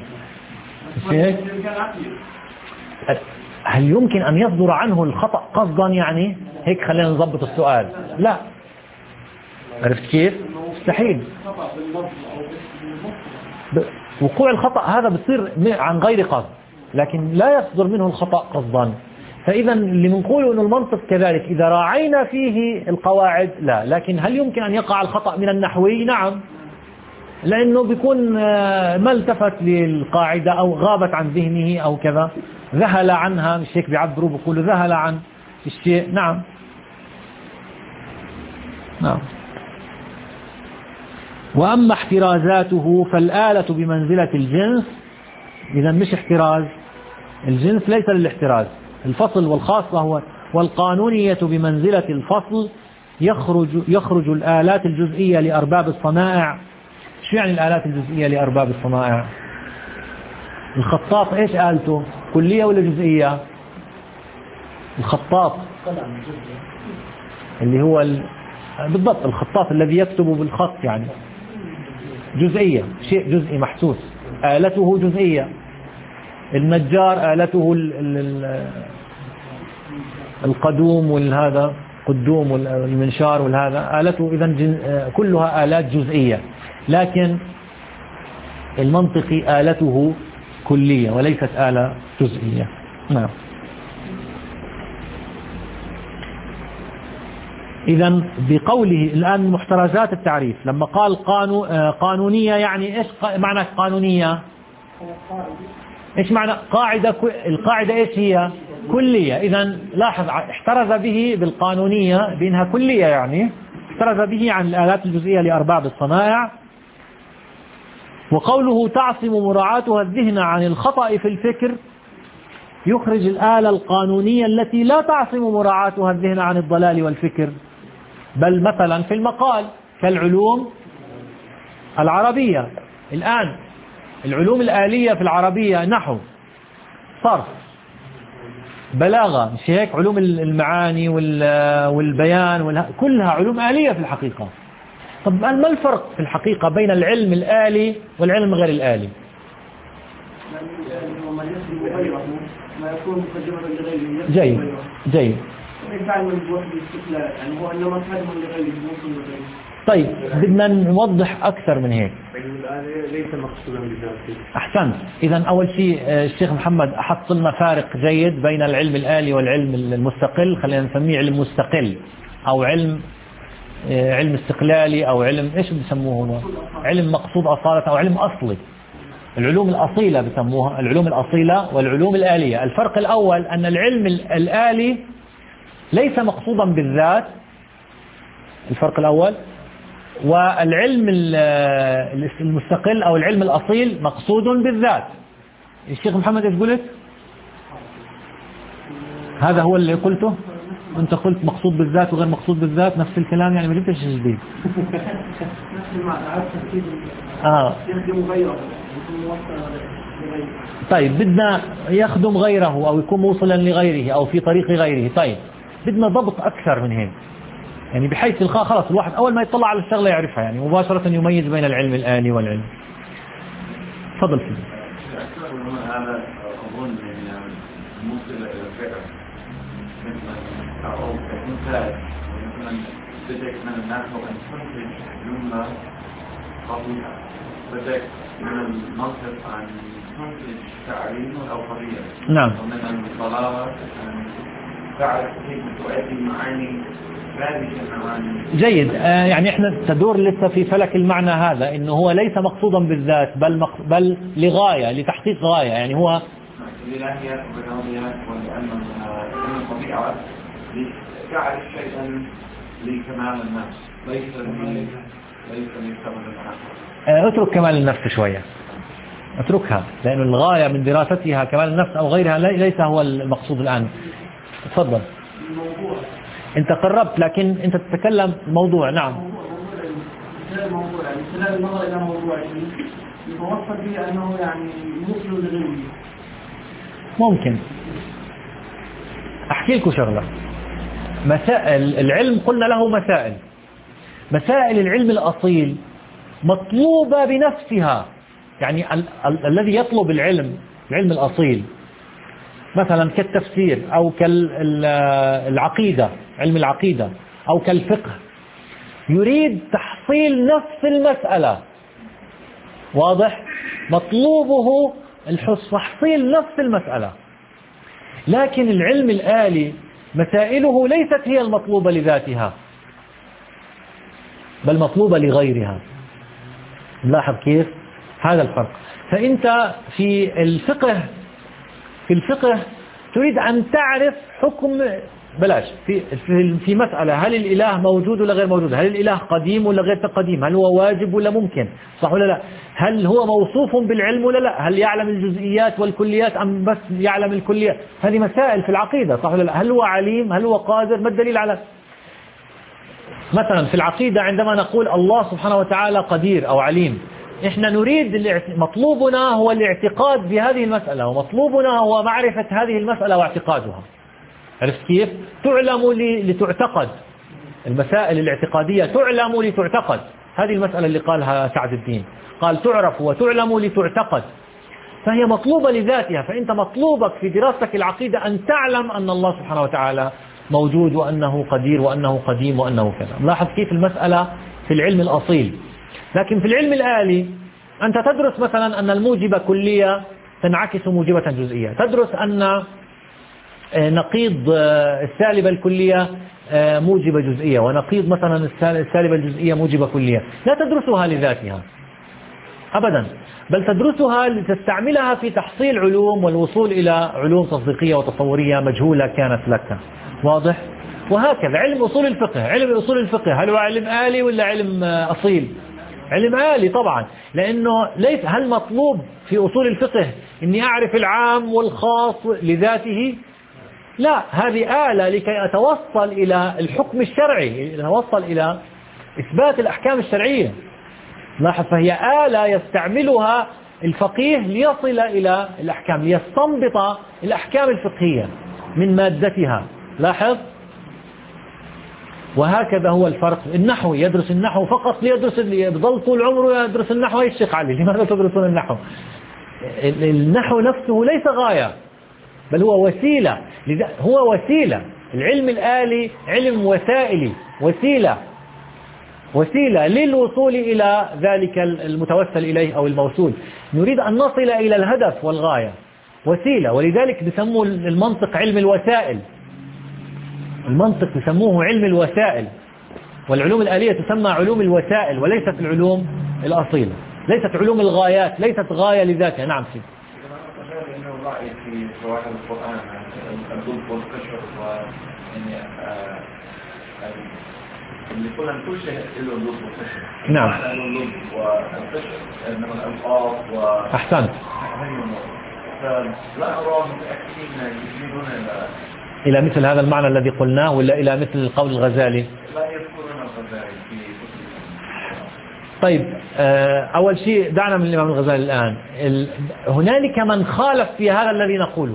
هل يمكن أن يصدر عنه الخطأ قصدا؟ يعني هيك خلينا نضبط السؤال. لا، عرفت كيف؟ مستحيل. وقوع الخطأ هذا بصير عن غير قصد، لكن لا يصدر منه الخطأ قصدا. فإذا اللي بنقوله إنه المنطق كذلك إذا راعينا فيه القواعد لا، لكن هل يمكن أن يقع الخطأ من النحوي؟ نعم، لأنه بيكون ما التفت للقاعدة أو غابت عن ذهنه أو كذا، ذهل عنها، مش هيك بيعبروا بيقولوا ذهل عن الشيء. نعم نعم. وأما احترازاته فالآلة بمنزلة الجنس. إذا مش احتراز، الجنس ليس للاحتراز. الفصل والخاصة هو والقانونية بمنزلة الفصل. يخرج يخرج الآلات الجزئية لأرباب الصنائع. شو يعني الآلات الجزئية لأرباب الصنائع؟ الخطاط إيش آلته؟ كلية ولا جزئية؟ الخطاط اللي هو ال... بالضبط الخطاط الذي يكتب بالخط يعني جزئية، شيء جزئي محسوس، آلته جزئية. النجار آلته ال... ال... القدوم والهذا قدوم والمنشار والهذا آلته، إذا جن... كلها آلات جزئية. لكن المنطقي آلته كلية وليست آلة جزئية. نعم. إذا بقوله الآن محترزات التعريف لما قال قانو قانونية يعني إيش معنى قانونية؟ إيش معنى قاعدة؟ القاعدة إيش هي؟ كلية. إذا لاحظ احترز به بالقانونية بأنها كلية، يعني احترز به عن الآلات الجزئية لأرباب الصنائع. وقوله تعصم مراعاتها الذهن عن الخطأ في الفكر يخرج الآلة القانونية التي لا تعصم مراعاتها الذهن عن الضلال والفكر، بل مثلا في المقال كالعلوم العربية. الآن العلوم الآلية في العربية نحو، صرف، بلاغة، مش هيك؟ علوم المعاني والبيان كلها علوم آلية في الحقيقة. طب ما الفرق في الحقيقة بين العلم الآلي والعلم غير الآلي؟ جيد جيد. طيب بدنا نوضح أكثر من هيك. ليس مقصودا بذاته. أحسنت. إذا أول شيء الشيخ محمد أحط لنا فارق جيد بين العلم الآلي والعلم المستقل، خلينا نسميه علم مستقل أو علم علم استقلالي أو علم إيش بيسموه هنا؟ علم مقصود أصالة أو علم أصلي. العلوم الأصيلة بسموها العلوم الأصيلة والعلوم الآلية. الفرق الأول أن العلم الآلي ليس مقصودا بالذات، الفرق الأول، والعلم المستقل أو العلم الأصيل مقصود بالذات. الشيخ محمد ايش قلت؟ هذا هو اللي قلته؟ أنت قلت مقصود بالذات وغير مقصود بالذات، نفس الكلام، يعني ما جبتش شيء جديد. آه. طيب بدنا يخدم غيره أو يكون موصلا لغيره أو في طريق غيره. طيب بدنا ضبط أكثر من هيك، يعني بحيث الخاء خلاص الواحد أول ما يطلع على الشغلة يعرفها، يعني مباشرة يميز بين العلم الآلي والعلم. تفضل فيه. هذا أظن يعني موصل إلى الفكرة، مثل أو كمثال مثلا بدك من النحو أن تنتج جملة قوية، بدك من المنطق أن تنتج تعليم أو قضية. نعم. ومن البلاغة أن تعرف كيف تؤدي معاني. جيد. آه يعني احنا تدور لسه في فلك المعنى هذا، انه هو ليس مقصودا بالذات بل مق... بل لغاية، لتحقيق غاية، يعني هو الإلهيات والبنويات ولأن الطبيعة تعرف شيئا لكمال النفس، ليس ليس لكمال النفس. آه اترك كمال النفس شوية، اتركها، لأن الغاية من دراستها كمال النفس أو غيرها ليس هو المقصود الآن. تفضل. انت قربت لكن انت تتكلم موضوع. نعم. الموضوع يعني خلال النظر الى موضوعه يتوصل به انه يعني موصل لغيره. ممكن احكي لكم شغله. مسائل العلم قلنا له مسائل، مسائل العلم الاصيل مطلوبه بنفسها، يعني ال ال الذي يطلب العلم العلم الاصيل مثلا كالتفسير أو كالعقيدة، علم العقيدة، أو كالفقه، يريد تحصيل نفس المسألة. واضح؟ مطلوبه تحصيل نفس المسألة. لكن العلم الآلي مسائله ليست هي المطلوبة لذاتها بل مطلوبة لغيرها. لاحظ كيف؟ هذا الفرق. فأنت في الفقه في الفقه تريد أن تعرف حكم، بلاش في في مسألة، هل الإله موجود ولا غير موجود؟ هل الإله قديم ولا غير قديم؟ هل هو واجب ولا ممكن؟ صح ولا لا؟ هل هو موصوف بالعلم ولا لا؟ هل يعلم الجزئيات والكليات أم بس يعلم الكليات؟ هذه مسائل في العقيدة، صح ولا لا؟ هل هو عليم؟ هل هو قادر؟ ما الدليل على؟ مثلا في العقيدة عندما نقول الله سبحانه وتعالى قدير أو عليم، إحنا نريد مطلوبنا هو الاعتقاد بهذه المسألة، ومطلوبنا هو معرفة هذه المسألة واعتقادها. عرفت كيف؟ تعلم لتعتقد، المسائل الاعتقادية تعلم لتعتقد. هذه المسألة اللي قالها سعد الدين، قال تعرف وتعلم لتعتقد، فهي مطلوبة لذاتها. فأنت مطلوبك في دراستك العقيدة أن تعلم أن الله سبحانه وتعالى موجود وأنه قدير وأنه قديم وأنه كذا. لاحظ كيف المسألة في العلم الأصيل. لكن في العلم الآلي أنت تدرس مثلا أن الموجبة كلية تنعكس موجبة جزئية، تدرس أن نقيض السالبة الكلية موجبة جزئية، ونقيض مثلا السالبة الجزئية موجبة كلية. لا تدرسها لذاتها أبدا، بل تدرسها لتستعملها في تحصيل علوم والوصول إلى علوم تصديقية وتصورية مجهولة كانت لك. واضح؟ وهكذا علم أصول الفقه. علم أصول الفقه هل هو علم آلي ولا علم أصيل؟ علم آلي طبعا، لأنه ليس هل مطلوب في أصول الفقه أني أعرف العام والخاص لذاته؟ لا، هذه آلة لكي أتوصل إلى الحكم الشرعي، أتوصل إلى إثبات الأحكام الشرعية. لاحظ، فهي آلة يستعملها الفقيه ليصل إلى الأحكام، ليستنبط الأحكام الفقهية من مادتها. لاحظ، وهكذا هو الفرق. النحو يدرس النحو فقط ليدرس، يضل طول عمره يدرس النحو. يا الشيخ علي، لماذا تدرسون النحو؟ النحو نفسه ليس غاية، بل هو وسيلة. هو وسيلة. العلم الآلي علم وسائلي، وسيلة وسيلة للوصول إلى ذلك المتوسل إليه أو الموصول. نريد أن نصل إلى الهدف والغاية، وسيلة. ولذلك بسموه المنطق علم الوسائل. المنطق يسموه علم الوسائل، والعلوم الآلية تسمى علوم الوسائل وليست العلوم الأصيلة، ليست علوم الغايات، ليست غاية لذاتها. نعم سيدي. إنه رأي في شواهد القرآن اللب والقشر ويعني اللي كلها تشبه له اللب والقشر. نعم. اللب والقشر إنما الألفاظ و أحسنت. فلا أرى متأكدين يجيبون إلى إلى مثل هذا المعنى الذي قلناه، ولا إلى مثل قول الغزالي؟ لا يذكرون الغزالي في كتب. طيب، أول شيء دعنا من الإمام الغزالي الآن. هنالك من خالف في هذا الذي نقوله.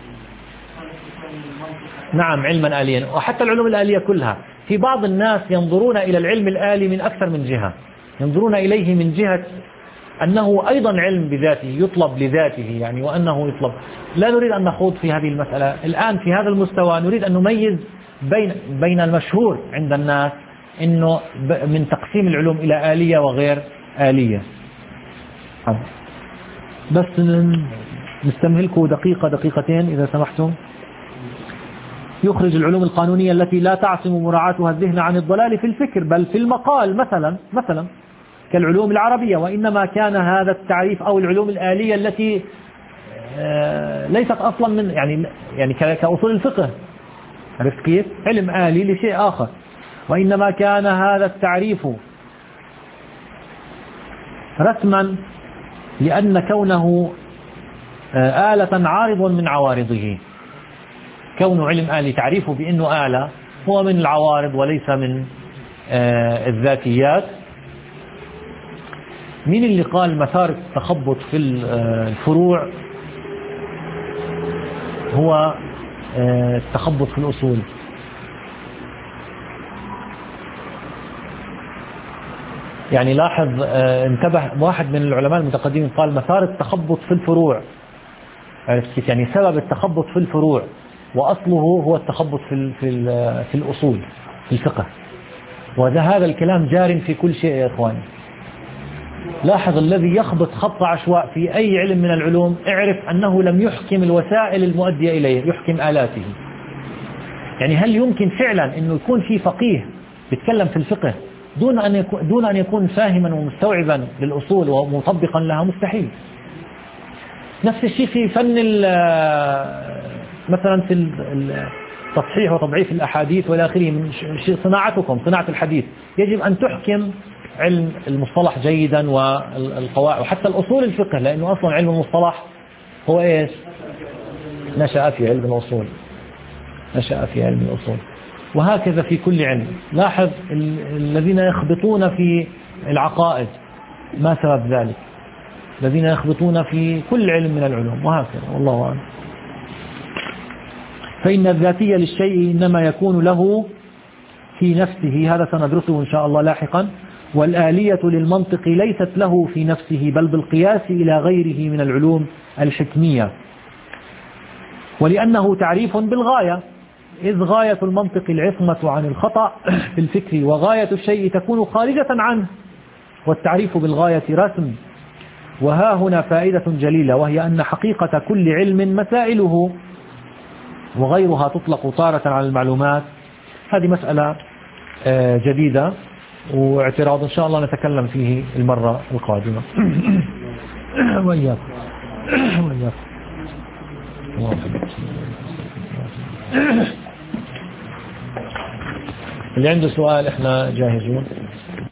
نعم، علما آليا، وحتى العلوم الآلية كلها. في بعض الناس ينظرون إلى العلم الآلي من أكثر من جهة، ينظرون إليه من جهة أنه أيضا علم بذاته، يطلب لذاته يعني، وأنه يطلب. لا نريد أن نخوض في هذه المسألة الآن. في هذا المستوى نريد أن نميز بين بين المشهور عند الناس إنه من تقسيم العلوم إلى آلية وغير آلية. بس نستمهلكم دقيقة دقيقتين إذا سمحتم. يخرج العلوم القانونية التي لا تعصم مراعاتها الذهن عن الضلال في الفكر بل في المقال، مثلا مثلا كالعلوم العربية. وإنما كان هذا التعريف أو العلوم الآلية التي ليست أصلا من يعني يعني كأصول الفقه. عرفت كيف؟ علم آلي لشيء آخر. وإنما كان هذا التعريف رسما لأن كونه آلة عارض من عوارضه. كون علم آلي تعريفه بأنه آلة هو من العوارض وليس من الذاتيات. مين اللي قال مسار التخبط في الفروع هو التخبط في الأصول؟ يعني لاحظ، انتبه، واحد من العلماء المتقدمين قال مسار التخبط في الفروع. عرفت كيف؟ يعني سبب التخبط في الفروع وأصله هو التخبط في في في الأصول في الفقه. وهذا الكلام جار في كل شيء يا إخواني. لاحظ، الذي يخبط خط عشواء في أي علم من العلوم اعرف أنه لم يحكم الوسائل المؤدية إليه، يحكم آلاته. يعني هل يمكن فعلا أنه يكون في فقيه بيتكلم في الفقه دون أن يكون دون أن يكون فاهما ومستوعبا للأصول ومطبقا لها؟ مستحيل. نفس الشيء في فن مثلا في التصحيح وتضعيف الأحاديث والى آخره. من صناعتكم صناعة الحديث يجب أن تحكم علم المصطلح جيدا والقواعد وحتى الأصول الفقه، لأنه أصلا علم المصطلح هو إيش؟ نشأ في علم الأصول، نشأ في علم الأصول. وهكذا في كل علم. لاحظ الذين يخبطون في العقائد، ما سبب ذلك؟ الذين يخبطون في كل علم من العلوم، وهكذا. والله أعلم. فإن الذاتية للشيء إنما يكون له في نفسه، هذا سندرسه إن شاء الله لاحقا. والآلية للمنطق ليست له في نفسه بل بالقياس إلى غيره من العلوم الحكمية. ولأنه تعريف بالغاية، إذ غاية المنطق العصمة عن الخطأ في الفكر، وغاية الشيء تكون خارجة عنه، والتعريف بالغاية رسم. وها هنا فائدة جليلة، وهي أن حقيقة كل علم مسائله، وغيرها تطلق تارة على المعلومات هذه مسألة جديدة واعتراض إن شاء الله نتكلم فيه المرة القادمة. وإياكم وإياكم. اللي عنده سؤال احنا جاهزون.